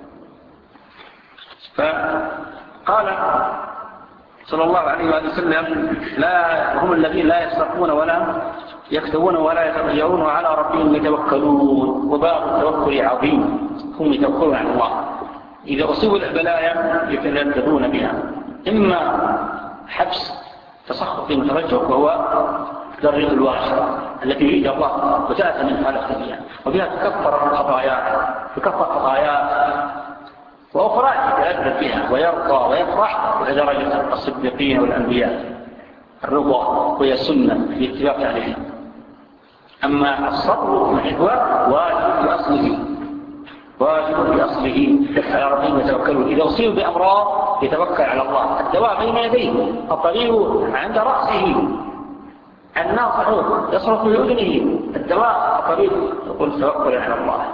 فقال صلى الله عليه وسلم: لا هم الذين لا يسترقون ولا يكتبون ولا يترجعون وعلى ربهم يتوكلون. وباب التوكل عظيم، هم يتوكلون على الله. إذا أصيبوا البلايا يتلذذون بها، إما حبس تسخط مترجع وهو درجة الواحدة التي يريد الله وتأتى من خالق بها، وبها تكفر الخطايا، تكفر خطايا وأخرى يتلذذ بها ويرضى ويفرح بدرجة الصديقين والأنبياء. الرضا وهي السنة في اتباع عليها. أما الصبر محو واجب في أصله، واجب في أصله على ربهم يتوكلون. إذا أصيبوا بأمراض يتوكل على الله. الدواء بين يديه، الطبيب عند رأسه، الناصح يصرف في أذنه. الدواء الطبيب يقول توكل على الله،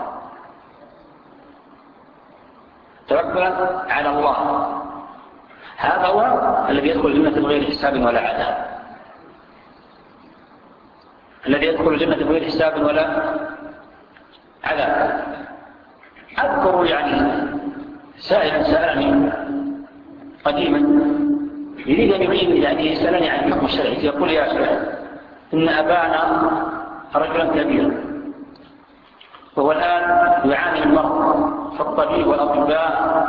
توكل على الله. هذا هو الذي يدخل الجنة بغير حساب ولا عذاب، الذي يدخل الجنة بغير حساب ولا عذاب. أذكر يعني سائلا سألني قديما يريد أن يبين، يعني سألني عن الحكم الشرعي، يقول: يا شيخ إن أبانا رجلا كبيرا وهو الآن يعاني من مرض، فالطبيب والأطباء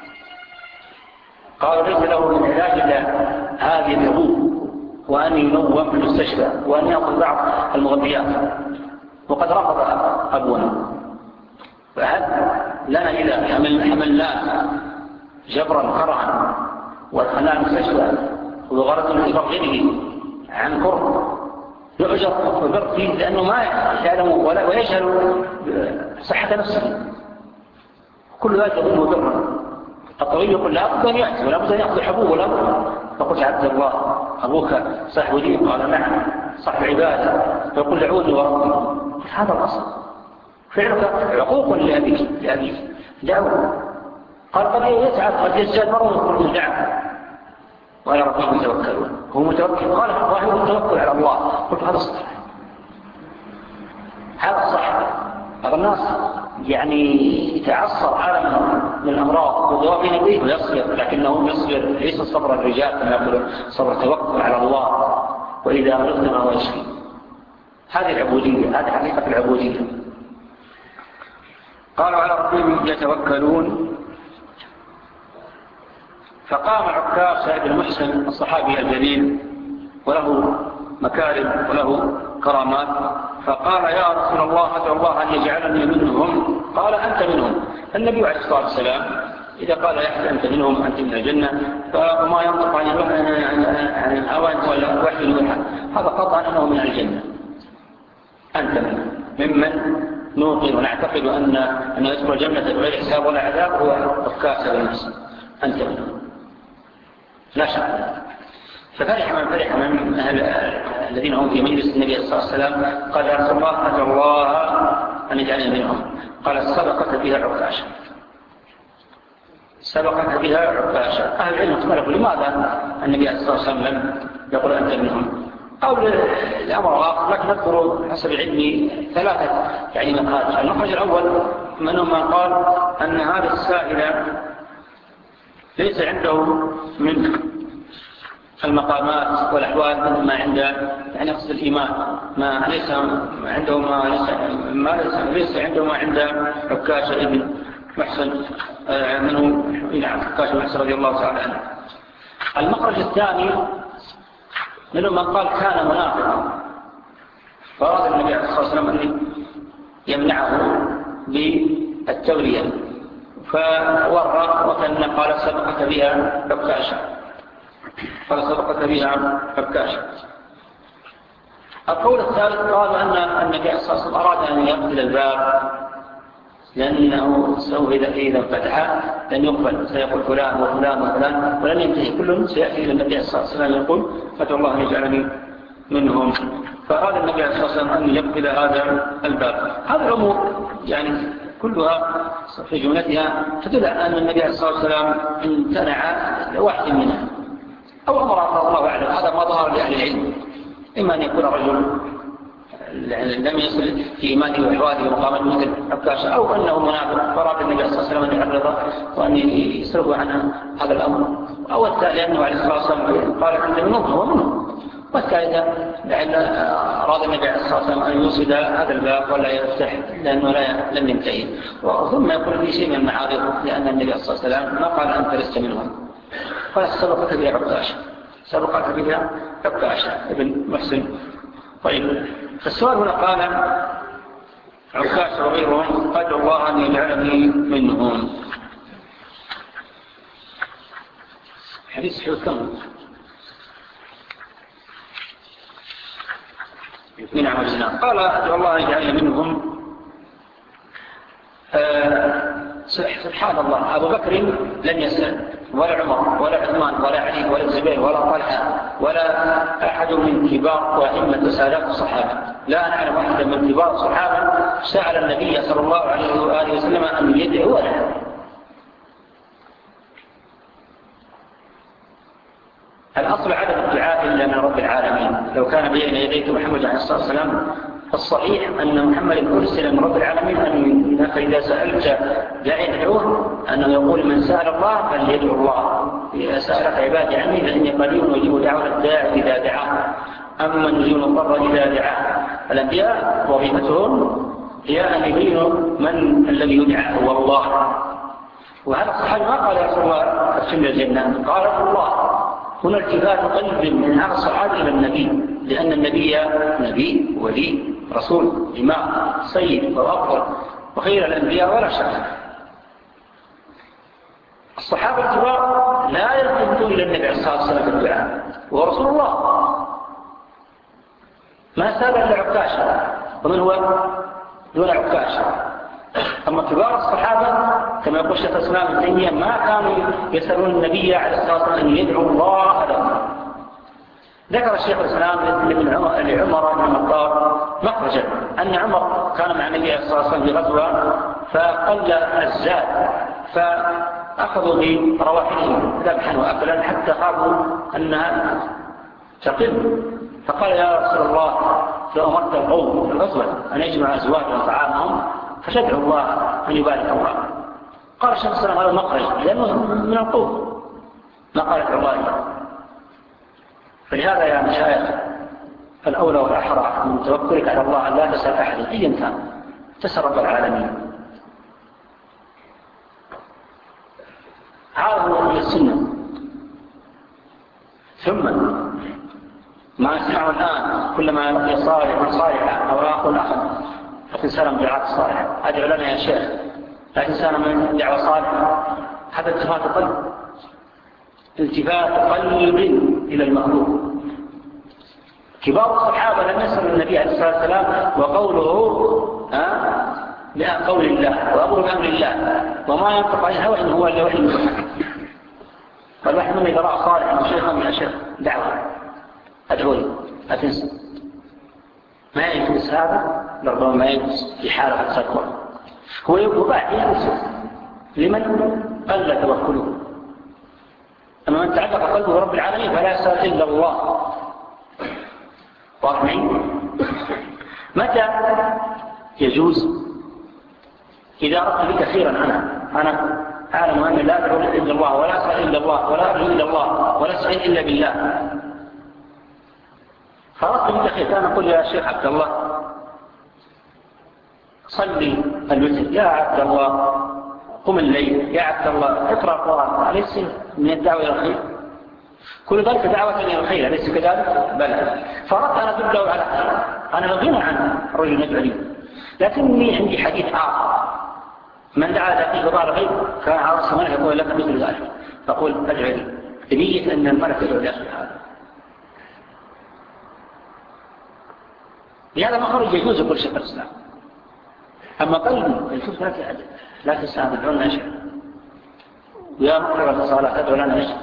قالوا ليس له من علاج إلا هذه الحبوب، وأن ينوم في المستشفى، وأن يأخذ بعض المغذيات، وقد رفض أبونا. فهل لنا إذا حملناه جبرا كرها ودخلناه المستشفى وغرض من تفرغه عن كره يؤجر ويبر فيه، لأنه ما يعلم ولا ويجهل صحة نفسه، كل ذلك يظنه برا. الطبيب يقول لا بد أن يأتي ولا بد أن يأخذ الحبوب ولا بد. فقلت: عبد الله أبوك صاحب دين؟ قال: نعم صاحب عبادة. فيقول: دعوني وربي. هذا الأصل، فعلك عقوق لأبيك لأبيك دعوه. قال: قد يتعب قد يزداد مرض ويقول: من دعم وعلى ربهم يتوكلون. هو متوكل. قال: الظاهر التوكل على الله. قلت: هذا صح، هذا صح. هذا الناس يعني يتعصر عالم من الأمراض والدواء بين يديه ويصبر، لكنه يصبر ليس صبر الرجال كما يقولون، صبر توكل على الله، وإذا مرضت ما هو يشفي. هذه العبودية، هذه حقيقة العبودية. قالوا: على ربهم يتوكلون. فقام عكاش بن محسن الصحابي الجليل وله مكارم وله كرامات، فقال: يا رسول الله أدعو الله أن يجعلني منهم. قال: أنت منهم. النبي عليه الصلاة والسلام إذا قال يحيى أنت منهم أنت من الجنة، فما ينطق عن الهوى ولا وحي يوحى، هذا قطعا أنه من الجنة. أنت منهم، ممن نوقن ونعتقد أن أن يدخل الجنة بغير حساب ولا عذاب هو عكاش بن محسن. أنت منهم لا شك. ففرح من فرح من الذين هم في مجلس النبي صلى الله عليه وسلم، قال: يا رسول الله أدعو الله أن يجعلني منهم. قال: سبقت بها عكاشة، سبقت بها عكاشة. أهل العلم اختلفوا لماذا النبي صلى الله عليه وسلم لم يقول أنت منهم، أو الأمر آخر، لكن نذكر حسب علمي ثلاثة يعني مخارج. المخرج الأول منهم من قال أن هذا السائل ليس عنده من المقامات والأحوال مثل ما عند يعني أقصد الإيمان، ما ليس عنده ما ليس ما ليس, ليس عنده ما عند عكاشة ابن محسن منه عكاشة بن محسن رضي الله تعالى عنه. المخرج الثاني منهم من قال كان منافقا فأراد النبي عليه الصلاة والسلام أن يمنعه بالتولية فورى وكان قال سبقت بها عكاشة قال سبقت بها عكاشة. القول الثالث قال أن النبي عليه الصلاة والسلام أراد أن يقفل الباب لأنه سوف إذا فتح لن يقبل سيقول فلان وفلان وفلان ولن ينتهي كل سيأتي إلى النبي عليه الصلاة والسلام يقول فتح الله أن يجعلني منهم. فأراد النبي عليه الصلاة والسلام أن يقفل هذا الباب. هذه الأمور يعني كلها في جملتها تدل على أن النبي عليه الصلاة والسلام امتنع لواحد منها أو أمر الله أعلم. هذا ما ظهر لأهل العلم إما أن يكون رجل لم يصل في إيمانه وحواله ومقامات مثل عكاشة أو أنه منافق فراد النبي صلى الله عليه وسلم أن يعرضه وأن يسرق عنه هذا الأمر. أو الثاني أنه عليه الصلاة والسلام قال أنت منهم هو منهم. والثالثة لأن أراد النبي صلى الله عليه وسلم أن يوصد هذا الباب ولا يفتح لأنه لا لم ينتهي. ثم يقول في شيء من المعارض لأن النبي صلى الله عليه وسلم ما قال أنت لست منهم قال سبقت بها عكاشة سبقت بها عكاشة ابن محسن. طيب فالسؤال هنا قال عكاشة وغيرهم قال الله أن يجعلني منهم. حديث حكم من عمل الزنا قال أدعو الله أن يجعلني منهم. آه سبحان الله أبو بكر لم يسأل ولا عمر ولا عثمان ولا علي ولا الزبير ولا طلحة ولا أحد من كبار وأئمة سادات الصحابة. لا نعلم أحدا من كبار الصحابة سأل النبي صلى الله عليه وآله وسلم أن يدعو له. الأصل عدم الدعاء إلا من رب العالمين. لو كان بين يديك محمد عليه الصلاة والسلام فالصحيح أن محمد أرسل من رب العالمين أنك إذا سألت داعي يدعوه أنه يقول من سأل الله فليدعو الله. إذا سألك عبادي عني فإني قريب أجيب دعوة الداعي إذا دعاه أما نجيب المضطر إذا دعاه. الأنبياء وظيفتهم هي أن يبينوا من الذي يدعى هو الله. وهذا الصحابي ما قال يا رسول الله ادخلنا الجنة قال الله. هنا التفات قلب من هذا الصحابي إلى النبي لأن النبي نبي ولي رسول إمام سيد وأفضل وخير الأنبياء ولا شك. الصحابة الكبار لا يلتفتون إلى النبي صلى الله عليه وسلم في الدعاء وهو رسول الله. ما سال إلا عكاشة ومن هو دون عكاشة. أما كبار الصحابة كما يقول الشيخ الإسلام ابن تيمية ما كانوا يسألون النبي عليه الصلاة والسلام أن يدعو الله لهم. ذكر الشيخ الإسلام لعمر بن الخطاب مخرجا أن عمر كان مع النبي عليه الصلاة والسلام في غزوة فقل الزاد فأخذوا برواحلهم ذبحا وأكلا حتى خافوا أنها تقل. فقال يا رسول الله لو أمرت القوم في الغزوة أن يجمع أزواجهم وطعامهم فشدعوا الله أن يبارك الله. قال الشيخ الإسلام هذا مخرج لأنه من القوم ما قالت الله. فلهذا يا مشايخ الأولى والأحرى من توكلك على الله أن لا تسأل أحد أيا كان تسأل رب العالمين. هذا هو من السنة. ثم ما نسمعه الآن كلما لقي صالح من صالحا أو آخر أخا فتنسانا من دعاء الصالح أدعو لنا يا شيخ لا تنسانا من دعوة صالحة. هذا التفات قلب التفات قلب إلى المخلوق. كبار الصحابة لم يسألوا النبي عليه الصلاة والسلام وقوله لا قول الله وأمر بأمر الله وما ينطق عن الهوى إن هو إلا وحي يوحى. والواحد من إذا رأى صالحا وشيخا من أشياء دعوة أدعوني لا تنسى. ما يجلس هذا لربما ما يجلس في حالة التقوى هو يباح يجلس لمن قل توكله. أما من تعلق قلبه برب العالمين فلا يسأل إلا الله. واضحين؟ متى يجوز؟ إذا أردت بك خيرا أنا أنا أعلم أن لا أدعو إلا الله ولا أسأل إلا الله ولا أرجو إلا الله ولا أسأل إلا بالله فأردت بك خير كان أقول يا شيخ عبد الله صلي الوتر يا عبد الله قم الليل يا عبد الله اقرأ القرآن أليس من الدعوة إلى الخير؟ كل ذلك دعوة إلى الخير، أليس كذلك؟ بلى. فأردت أن أدله على خير، أنا غنى عن الرجل يدعو لي، لكنني عندي حديث آخر: من دعا إلى أخيه فضاع الخير كان على رأس الملك يقول لك مثل ذلك، فقل أدعو لي بنية أن الملك يدعو لأخي هذا. بهذا مخرج يجوز كل شيء في الإسلام. أما قلبي الكفر لا تحدث، لا تسأل تدعون أشياء يا مقرر الصلاة تدعو لنا أشياء،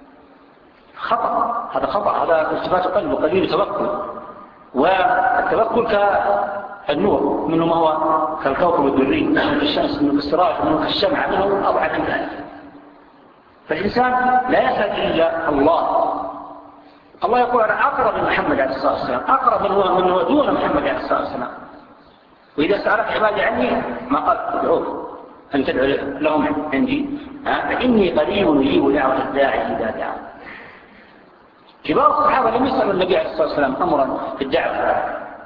خطأ، هذا خطأ، هذا التفات قلب وقليل توكل. والتوكل كالنور، منه ما هو كالكوكب الدري، منه كالشمس، منه كالسراج، منه كالشمعة، منه أبعد من ذلك. فالإنسان لا يسأل إلا الله. الله يقول أنا أقرب من محمد عليه الصلاة والسلام، أقرب من هو من هو دون محمد عليه الصلاة والسلام. وإذا سألك عبادي عني ما قال ادعوه أن تدعو لهم عندي، فإني قريب يجيب دعوة الداعي إذا دعا. كبار الصحابة لم يسألوا النبي عليه الصلاة والسلام أمرا في الدعوة،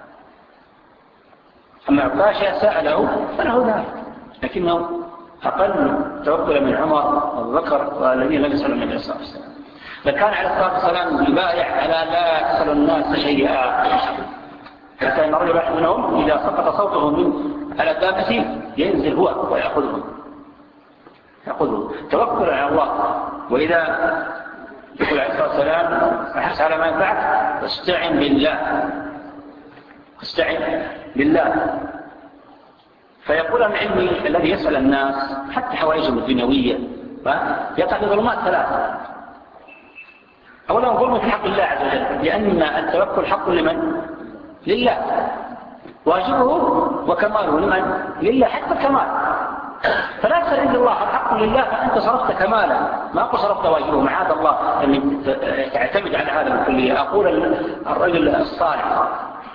أما عكاشة سأله فله ذلك، لكنه أقل توكلا من عمر وأبو بكر والذين لم يسألوا النبي عليه الصلاة والسلام. فكان عليه الصلاة والسلام يبايع على لا يسأل الناس شيئا، حتى أن الرجل واحد منهم إذا سقط صوته من على دابته ينزل هو ويأخذه يأخذه توكلا على الله. وإذا يقول عليه الصلاة والسلام أحس على ما ينفعك فاستعن بالله، استعن بالله. فيقول العلم الذي يسأل الناس حتى حوائجهم الدنيوية يقع في ظلمات ثلاثة. أولا ظلم في حق الله عز وجل، لأن التوكل حق لمن؟ لله، واجبه وكماله لمن؟ لله حتى الكمال. فلا تسأل إلا الله، الحق لله، فأنت صرفت كمالا ما صرفت واجبه. معاذ الله أن تعتمد على هذا الكلية. أقول الرجل الصالح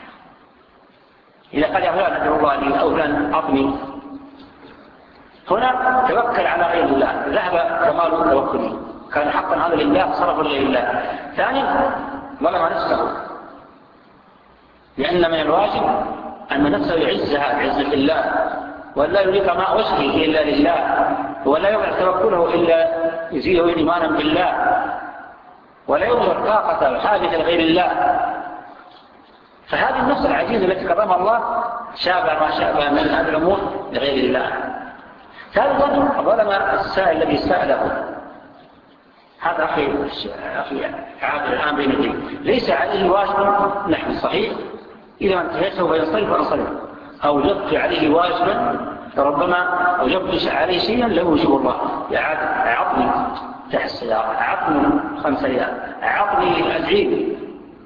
إذا قال يا فلان أدعو الله لي أو فلان أعطني، هنا توكل على غير الله، ذهب كمال توكله، كان حقا هذا لله صرفه لله. ثانيا ظلم نفسه، لأن من الواجب أن نفسه يعزها بعزة الله، ولا يريد ما وجهه إلا لله، ولا يضع توكله إلا يزيده إيمانا بالله، ولا يظهر طاقة وحاجة لغير الله. فهذه النفس العزيزة التي كرمها الله شابه ما شابه من هذه الأمور لغير الله. ثالثا ظلم السائل الذي سأله. هذا أخي أخي عادل الآن بين يديه ليس عليه واجب نحن صحيح، إذا انتهيت سوف ينصرف وينصرف. أوجبت عليه واجبا فربما أوجبت عليه شيئا له وجوب الله. يا عادل أعطني تحت السيارة، أعطني خمس ريال، أعطني أدعيني،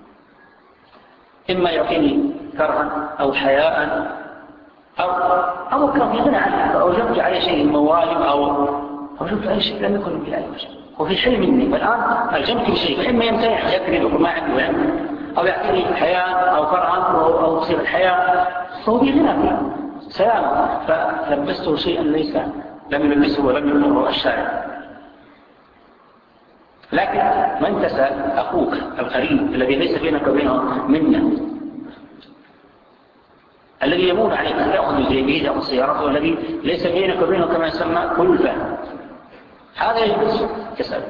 إما يعطيني كرها أو حياء أو أمر كان يغنى عنه، فأوجبت عليه شيء من واجب أو أوجبت عليه شيء لم يكن بأي وجه، وفي شيء مني. والآن ألجمت شيء، فإما يمتنع يكذب ما عنده ويعمل، أو يعطيني حياء أو كرها أو تصير الحياة، فهو بيغنى فيه سلامة. فلبسته شيئا ليس لم يلبسه ولم يمره الشارع. لكن من تسأل أخوك القريب الذي ليس بينك وبينه منه، الذي يمون عليك تأخذ جيبه أو سيارته، الذي ليس بينك وبينه كما يسمى كلفة، هذا يجوز تسأل.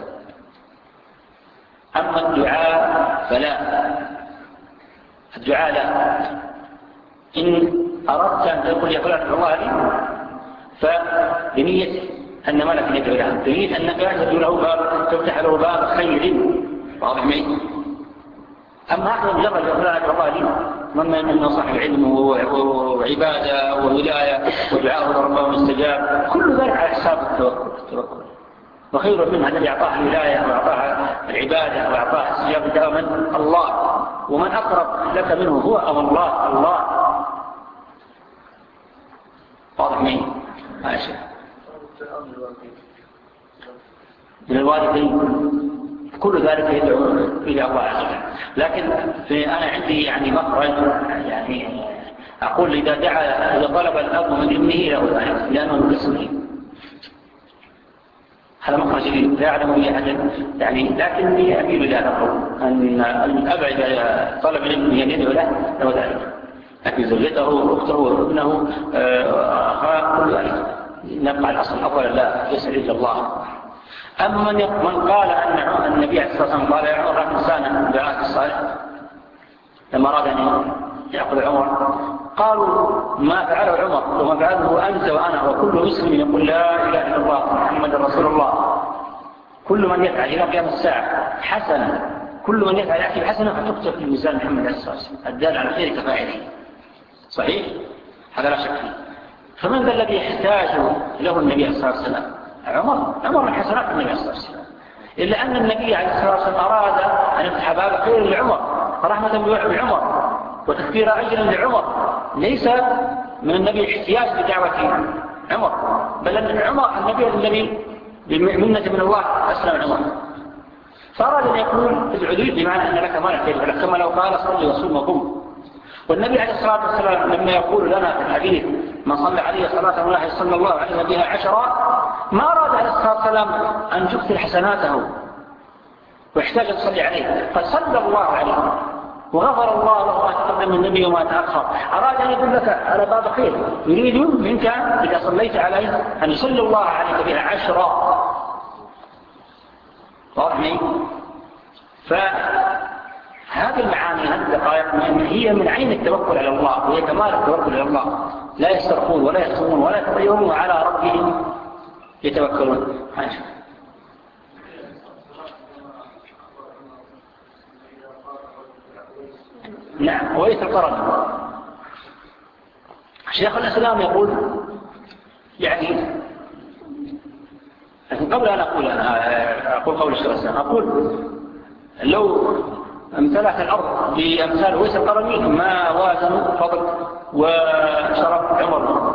أما الدعاء فلا، الدعاء لا. إن أردت أن تقول يا فلان الله لي فبنية أن ملك يدعو له، بنية أنك تدعو له باب تفتح له باب خير، واضح معي؟ أما أحد مجرد يا فلان الله لي من أنه صاحب علم وعبادة وولاية ودعاءه لربه مستجاب، كل ذلك على حساب التوكل. وخير منها الذي أعطاه الولاية وأعطاه العبادة وأعطاه استجابة دائما الله، ومن أقرب لك منه هو أو الله الله. واضح معي؟ ماشي. من الوالدين كل ذلك يدعو إلى الله عز وجل. لكن أنا عندي يعني مخرج، يعني أقول إذا دعا إذا طلب الأب من ابنه له ذلك لأنه مكسره، هذا مخرج لا يعلم به أحد يعني. لكني أميل إلى القول أن الأب طلب ابنه أن يدعو له له ذلك، لكن زوجته أخته ابنه أخاه كل ذلك نبقى الأصل أولا لا يسأل إلا الله. أما من من قال أن النبي عليه الصلاة والسلام قال يا عمر إنسانا بعهد الصالح لما أراد أن يأخذ عمر، قالوا ما فعله عمر وما فعله أنت وأنا وكل مسلم يقول لا إله إلا الله محمد رسول الله، كل من يفعل إلى قيام الساعة حسنة، كل من يفعل يحكي حسنة فتكتب في الميزان محمد عليه الصلاة والسلام الدال على خير كفاعله. صحيح؟ هذا لا شك فيه. فمن ذا الذي يحتاج له النبي عليه الصلاة والسلام؟ عمر عمر من حسنات النبي عليه الصلاة والسلام، إلا أن النبي عليه الصلاة والسلام أراد أن يفتح باب خير لعمر رحمة بعمر وتكبير أجل لعمر، ليس من النبي احتياج لدعوة عمر، بل أن عمر النبي الذي بمنة من الله أسلم عمر، فأراد أن يقول العدود بمعنى أن لك مال خير ولك، كما لو قال صلي وصوم وقم. والنبي عليه الصلاة والسلام لما يقول لنا في الحديث من صلى عليه صلاة الله صلى الله عليه بها عشرة، ما أراد عليه الصلاة والسلام أن تكثر حسناته ويحتاج أن تصلي عليه، فصلى الله عليه وغفر الله له ما تقدم من النبي وما تأخر. أراد أن يقول لك على باب خير، يريد منك إذا صليت عليه أن يصلي الله عليك بها عشرة. واضح؟ فهذه المعاني هذه الدقائق هي من عين التوكل على الله، وهي كمال التوكل على الله، لا يسترخون ولا يخصمون ولا يتطيرون على ربهم يتوكلون. نعم، وليس القرن. شيخ الإسلام يقول يعني قبل أن أقول أنا أقول قول الشيخ الإسلام، أقول لو امتلأت الأرض بأمثال ويس القرني ما وازنوا فضل وشرف عمر.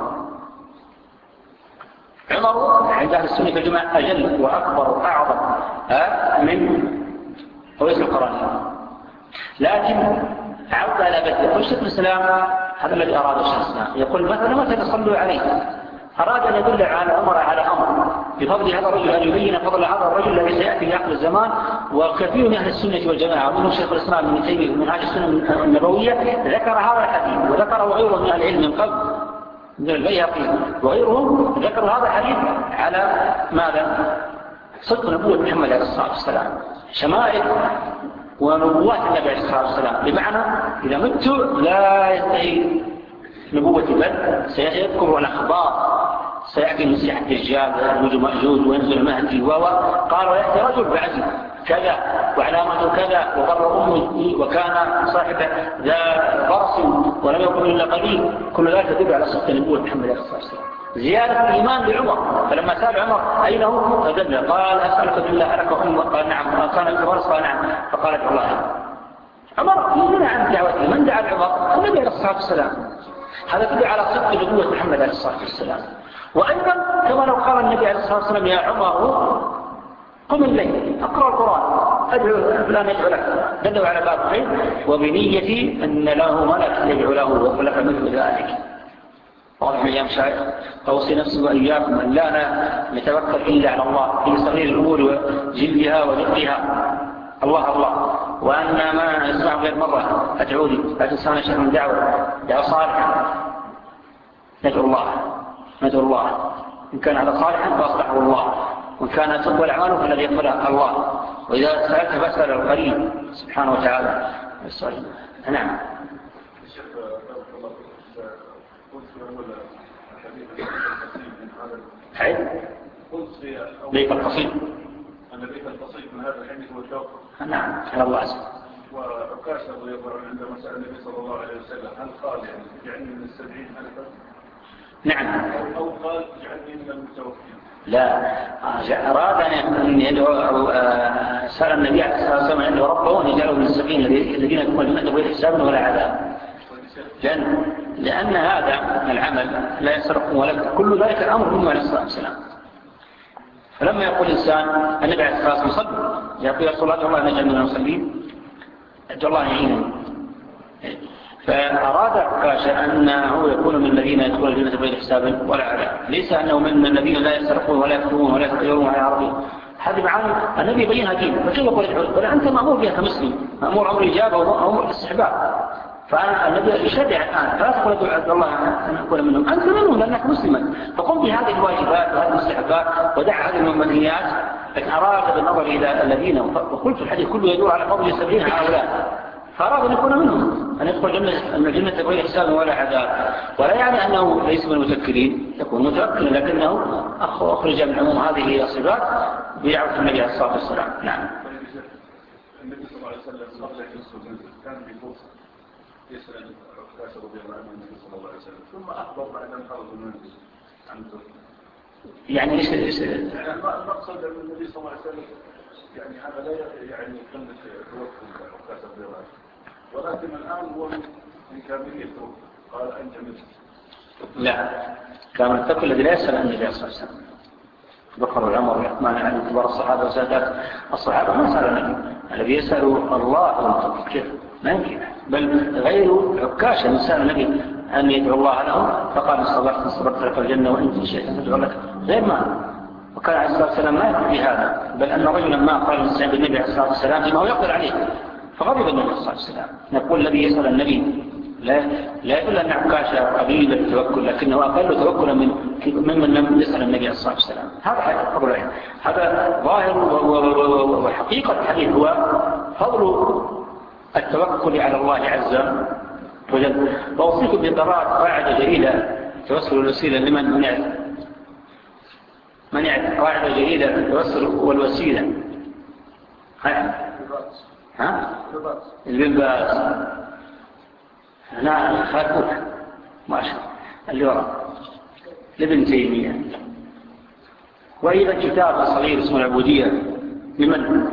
عمر عند أهل السنة في الجماعة أجل وأكبر وأعظم من ويس القرني، لكن عود على بدء. يقول الشيخ الإسلام هذا الذي أراد الشيخ الإسلام، يقول مثلا متى تصلوا عليه، أراد أن يدل على أمر على أمر بفضل هذا الرجل، أن يبين فضل هذا الرجل الذي سيأتي في آخر الزمان. وكثير من أهل السنة والجماعة ومنهم شيخ الإسلام ابن تيمية من هذه السنة النبوية ذكر هذا الحديث، وذكره غيره من العلم من قبل من البيهقي وغيرهم، ذكروا هذا الحديث على ماذا؟ صدق نبوة محمد عليه الصلاة والسلام، شمائل ونبوات النبي عليه الصلاة والسلام، بمعنى إذا مت لا ينتهي نبوتي بل سيذكر الأخبار، سيأتي المسيح الدجال ويخرج مأجوج وينزل المهدي وقال ويأتي رجل بعزم كذا وعلامته كذا وضر أمه وكان صاحب ذا فرس ولم يكن إلا قليل. كل ذلك يدل على صدق نبوة محمد عليه الصلاة والسلام. زيادة الإيمان بعمر، فلما سأل عمر أين هو فدل، قال أسألك بالله لك أمه، قال نعم، كان الفرس قال نعم، فقال ادعو الله. عمر يمنع عن دعوته، من دعا عمر؟ النبي عليه الصلاة والسلام. هذا يدل على صدق نبوة محمد عليه الصلاة والسلام. وأيضا كما لو قال النبي عليه الصلاة والسلام يا عمر قم الليل اقرأ القرآن أدعو فلان يدعو لك، دلوا على باب خير وبنيتي أن له ملك يدعو له ولك مثل ذلك. واضح يا مشايخ؟ أوصي نفسي وإياكم أن لا نتوكل إلا على الله في صغير الأمور وجلها ودقها، الله الله، وأن ما نسمع غير مرة أدعو لي لا تنسانا شيئا من دعوة دعوة صالحة، ندعو الله ندعو الله، إن كان هذا صالحا فأصلحه الله، وإن كان تقوى الأعمال فالذي يقبلها الله، وإذا سألت فاسأل القريب سبحانه وتعالى. نعم. حيث بيت القصيد أن بيت القصيد من هذا الحديث هو التوقف. نعم على الله أسمع. وعكاشة رضي الله عنه عندما سأل النبي صلى الله عليه وسلم هل قال يعني جعلني من السبعين ألفا؟ نعم. أو قال جعلني من المتوكلين؟ لا، أراد أن يدعو أو سأل النبي عليه الصلاة والسلام أن يدعو ربه أن يجعله من السبعين الذين يكون الجنة بغير حساب ولا عذاب. لأن, لأن هذا العمل لا يسرق ولا كل ذلك الأمر منه عليه الصلاة والسلام. فلما يقول الإنسان النبي عليه الصلاة والسلام صلى يقول رسول الله نجعل من المصلين أدعو الله يعينه. فأراد عكاشة أنه يكون من الذين يدخلون الجنة بغير حساب ولا عذاب، ليس أنه من الذين لا يسرقون ولا يكتمون ولا يتطيرون على عربهم. هذه معاني النبي يبينها دين، فكيف يقول ادعو؟ ولا أنت مأمور بها كمسلم، مأمور أمر الإجابة وأمر الاستحباب. فالنبي يشرع الآن فلا تقول ادعو الله أن أكون منهم، أنت منهم لأنك مسلما، فقم بهذه الواجبات وهذه الاستحباب ودع هذه المنهيات لكن أراد بالنظر إلى الذين، وقلت الحديث كله يدور على فضل سبعين هؤلاء، فأراد أن يكون منهم، أن يدخل جنة من الجنة بغير حساب ولا عذاب. ولا يعني أنه ليس من المتكلين، يكون متكلا لكنه أخرج من عموم هذه الصفات بدعوة النبي عليه الصلاة والسلام. نعم. النبي صلى الله عليه وسلم قبل أن يدخل كان بفرصة يسأل عكاشة رضي الله عنه النبي صلى الله عليه وسلم، ثم أخبر بعد أن خرج المنزل عنه. يعني ايش ايش يعني المقصد أن النبي صلى الله عليه وسلم يعني هذا لا يعني قلة توكل عكاشة رضي الله عنه، ولكن الآن هو من كامليته قال أنت مثل. لا، كامل التوكل الذي لا يسأل عن النبي صلى الله عليه وسلم. بكر وعمر وعثمان علي كبار الصحابة وسادات الصحابة ما سأل النبي، الذي يسأل الله والمتفكر ما يمكن. بل غير عكاشة من سأل النبي أن يدعو الله له فقال صبرت صبرت لك الجنة وإن شئت أن تدعو لك غير ما. وكان عليه الصلاة والسلام ما يقول بهذا، بل أن رجلا ما قال يستعين بالنبي عليه الصلاة والسلام فيما هو يقدر عليه فغضب النبي عليه الصلاة والسلام. نقول الذي يسأل النبي لا لا يقول أن عكاشة قليل التوكل، لكنه أقل توكلا من ممن لم يسأل النبي عليه الصلاة والسلام. هذا فضل العلم، هذا ظاهر وحقيقة الحديث هو فضل التوكل على الله عز وجل. وأوصيكم بقراءة قاعدة جليلة توسل الوسيلة لمن منعت منعت قاعدة جليلة التوسل والوسيلة. ها ها البنباز أنا خالفوك ما شاء اللي وراء لابن تيمية. وأيضا كتاب صغير اسمه العبودية لمن،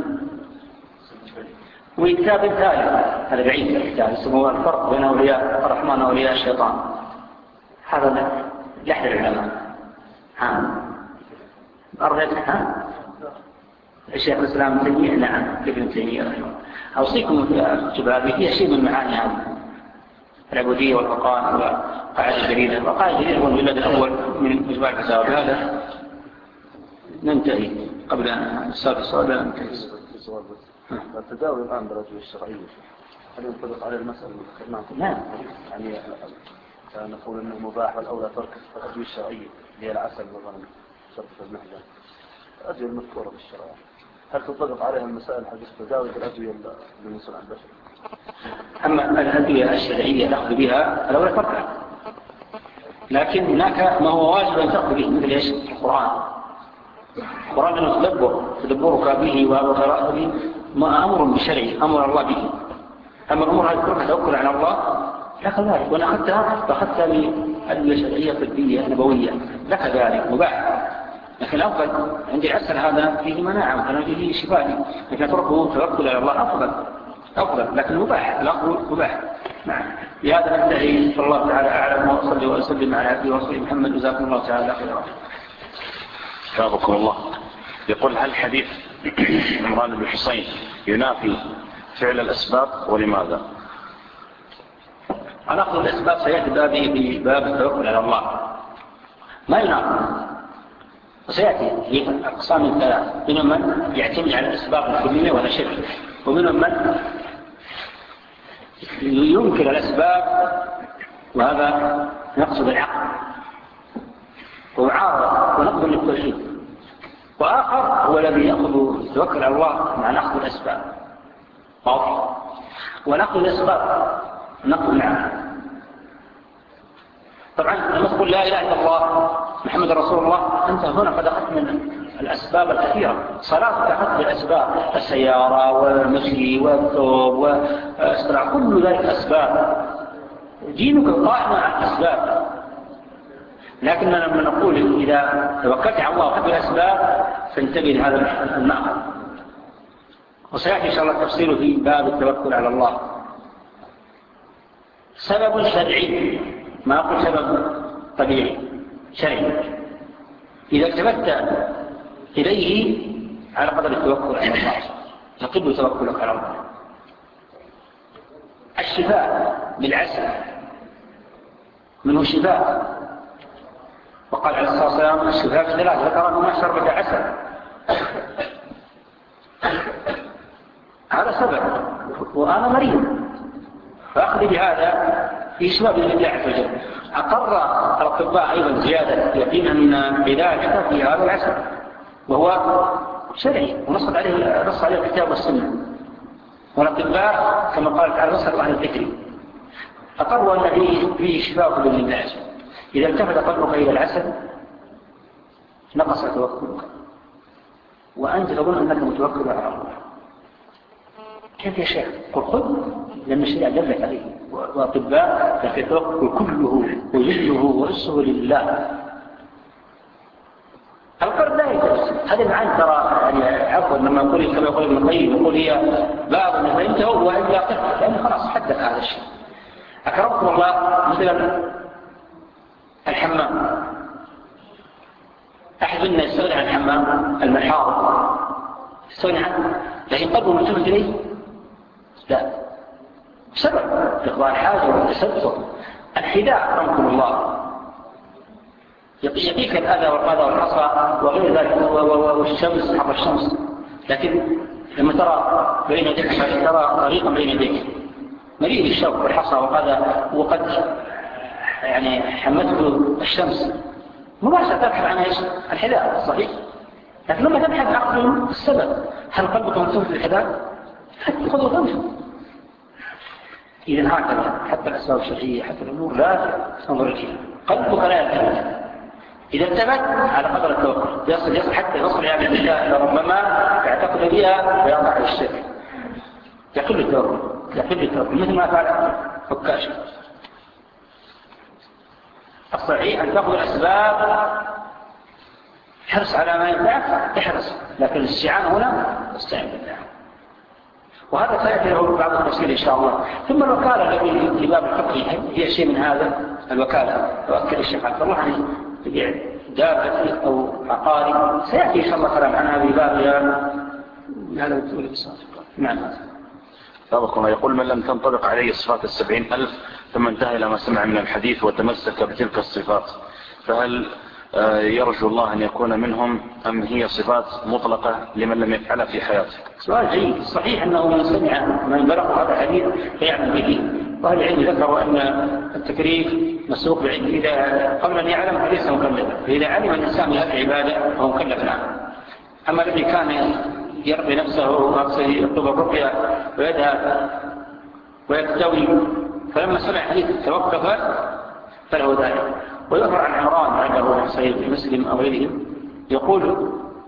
وكتاب ثالث هذا بعيد الكتاب اسمه الفرق بين أولياء الرحمن وأولياء الشيطان، هذا لحد العلماء. ها أرغب ها الشيخ الإسلام ابن تيمية. نعم ابن تيمية رحمه الله. أوصيكم في الكتب هذه فيها شيء من معاني هذه العبودية والفرقان وقاعدة جديدة. وقاعدة جديدة هو الولد الأول من مجموع الفتاوى. بهذا ننتهي قبل أن نسأل السؤال لا ننتهي. التداول الآن بالأدوية الشرعية هل ينطبق على المسألة اللي ذكرناها؟ نعم. يعني نقول أنه مباح والأولى ترك الأدوية الشرعية اللي هي العسل مثلا شرط المحجن الأدوية المذكورة في الشرع، هل تنطبق عليها المسائل حق التداول بالأدوية اللي يصنع البشر؟ أما الأدوية الشرعية نأخذ بها الأولى تركها، لكن هناك ما هو واجب أن تأخذ به مثل إيش؟ القرآن. القرآن أنه تدبر تدبرك به وقراءة به ما أمر بشرعي أمر الله به. أما الأمر هذه ترك توكل على الله لك ذلك، وأنا أخذتها فأخذتها بأدوية شرعية طبية نبوية لك ذلك مباح. لكن الأفضل عندي العسل هذا فيه مناعة وكان فيه شفاء، لكن تركه توكل على الله أفضل أفضل لكن مباح الأفضل مباح. نعم. بهذا ننتهي. صلى الله تعالى أعلم وأصلي وأسلم على عبده ورسوله محمد. جزاكم الله تعالى خيرا. شافكم الله. يقول هل حديث عمران بن حسين ينافي فعل الأسباب ولماذا؟ أنا أخذ الأسباب سيأتي بابه بباب التوكل على الله ما ينافي، وسيأتي في أقسام ثلاث، منهم من يعتمد على الأسباب الكلية ولا شرك، ومنهم من ينكر الأسباب وهذا نقصد العقل ومعارض ونقض للتوحيد، وآخر هو الذي يأخذ يتوكل على الله مع نقض الأسباب واضح، ونقض الأسباب نقض معها. طبعا لما تقول لا إله إلا الله محمد رسول الله أنت هنا قد أخذت من الأسباب الكثيرة. صلاتك أخذت بالأسباب، السيارة والمشي والثوب واستراع كل ذلك أسباب. دينك قائم على الأسباب، لكننا لما نقول إذا توكلت على الله وأخذت بالأسباب فانتبه لهذا المعنى، وسيأتي إن شاء الله تفصيله في باب التوكل على الله. سبب شرعي ما أقول سبب طبيعي شرعي إذا التفت إليه على قدر التوكل على الله تقبل توكلك على الله. الشفاء بالعسل منه شفاء، وقال عليه الصلاة والسلام الشفاء في ثلاث، ذكر ما شربة عسل هذا سبب، وأنا مريض فأخذ بهذا في شفاء بإذن الله عز وجل. أقر الأطباء أيضا زيادة يقين أن علاجك في هذا العسل، وهو شرعي ونص عليه نص عليه الكتاب والسنة، والأطباء كما قال تعالى نصر أهل الذكر أقروا أن فيه, فيه شفاء كل الناس. إذا التفت قلبك إلى العسل نقص توكلك وأنت تظن أنك متوكل على الله. كيف يا شيخ؟ قل خذ لأن الشريعة دلت عليه، وأطباء لكن التوكل كله وجله ورسه لله. القرب لا يتوسل، هذا معان ترى يعني عفوا لما يقول كما يقول ابن القيم يقول هي باب ما فهمته وإلا قفل، لأنه خلاص حدث هذا الشيء. أكرمكم الله مثلا الحمام، أحد منا يستغني عن الحمام المحار يستغني عنه، لكن قلبه ملتفت إليه لا، بسبب إقضاء الحاجة والتستر. الحذاء أكرمكم الله يقيك الأذى والقذى والحصى وغير ذلك والشمس حر الشمس، لكن لما ترى بين يديك ترى طريقا بين يديك مليء بالشوك والحصى والقذى وقد يعني حمته الشمس مباشرة تبحث عن ايش؟ الحذاء صحيح، لكن لما تبحث عن السبب هل قلبك منصوب للحذاء؟ حتى خذوا غمشه. إذا هكذا حتى الأسباب الشرعية حتى الأمور لا تنظر فيها، قلبك لا يلتفت. إذا التفت على قدر التوكل يصل يصل حتى يصل يعني بالله ربما يعتقد بها ويقع الشرك. يقل التوكل يقل التوكل مثل ما فعل فكاش. الصحيح أن تأخذ الأسباب حرص على ما ينفعك احرص، لكن الاستعانة هنا استعين بالله، وهذا سيأتي له بعض التفصيل إن شاء الله. ثم الوكالة التي في باب الفقه هي شيء من هذا. الوكالة يؤكد الشيخ عبد الله عنه تبيع دابة أو عقاري سيأتي إن شاء الله كلام عنها في بابها. هذا بتقول بصراحة نعم. سابقنا يقول من لم تنطبق عليه صفات السبعين ألف ثم انتهى إلى ما سمع من الحديث وتمسك بتلك الصفات، فهل يرجو الله أن يكون منهم أم هي صفات مطلقة لمن لم يفعلها في حياته؟ سؤال جيد. صحيح أنه من سمع من بلغ هذا الحديث فيعمل به، وأهل العلم ذكروا أن التكليف مسوق بعلم إذا قبل أن يعلم فليس مكلفا، فإذا علم الإنسان بهذه العبادة فهو مكلف نعم. أما الذي كان يرقي نفسه ويطلب الرقية ويذهب ويكتوي فلما سمع حديث توقف فله ذلك. ويظهر عن عمران عنده صحيح مسلم أو غيره يقول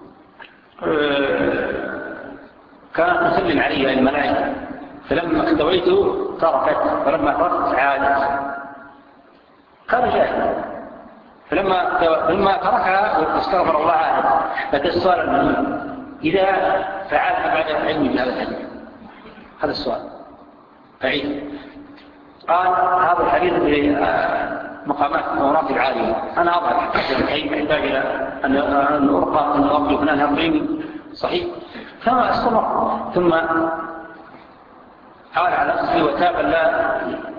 كانت تسلم علي الملائكة فلما اكتويت تركت فلما تركت عادت. كان جاهل فلما لما تركها واستغفر الله عاد. لكن السؤال المهم إذا فعلها بعد العلم بهذا الحديث، هذا السؤال أعيد. قال هذا الحديث مقامات مراتب عالية، أنا أضع الحين محتاج إلى أن أرقى أن أرقى فلان يرقيني صحيح، فما استمر ثم حاول على نفسه وتاب لا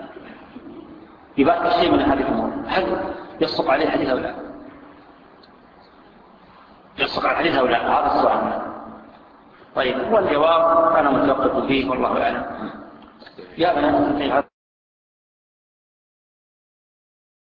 يبقى شيء من هذه الأمور. هل يصدق عليه حديث أو لا؟ يصدق على الحديث أو لا؟ هذا السؤال. طيب والجواب أنا متوقف فيه والله أعلم. يا بنات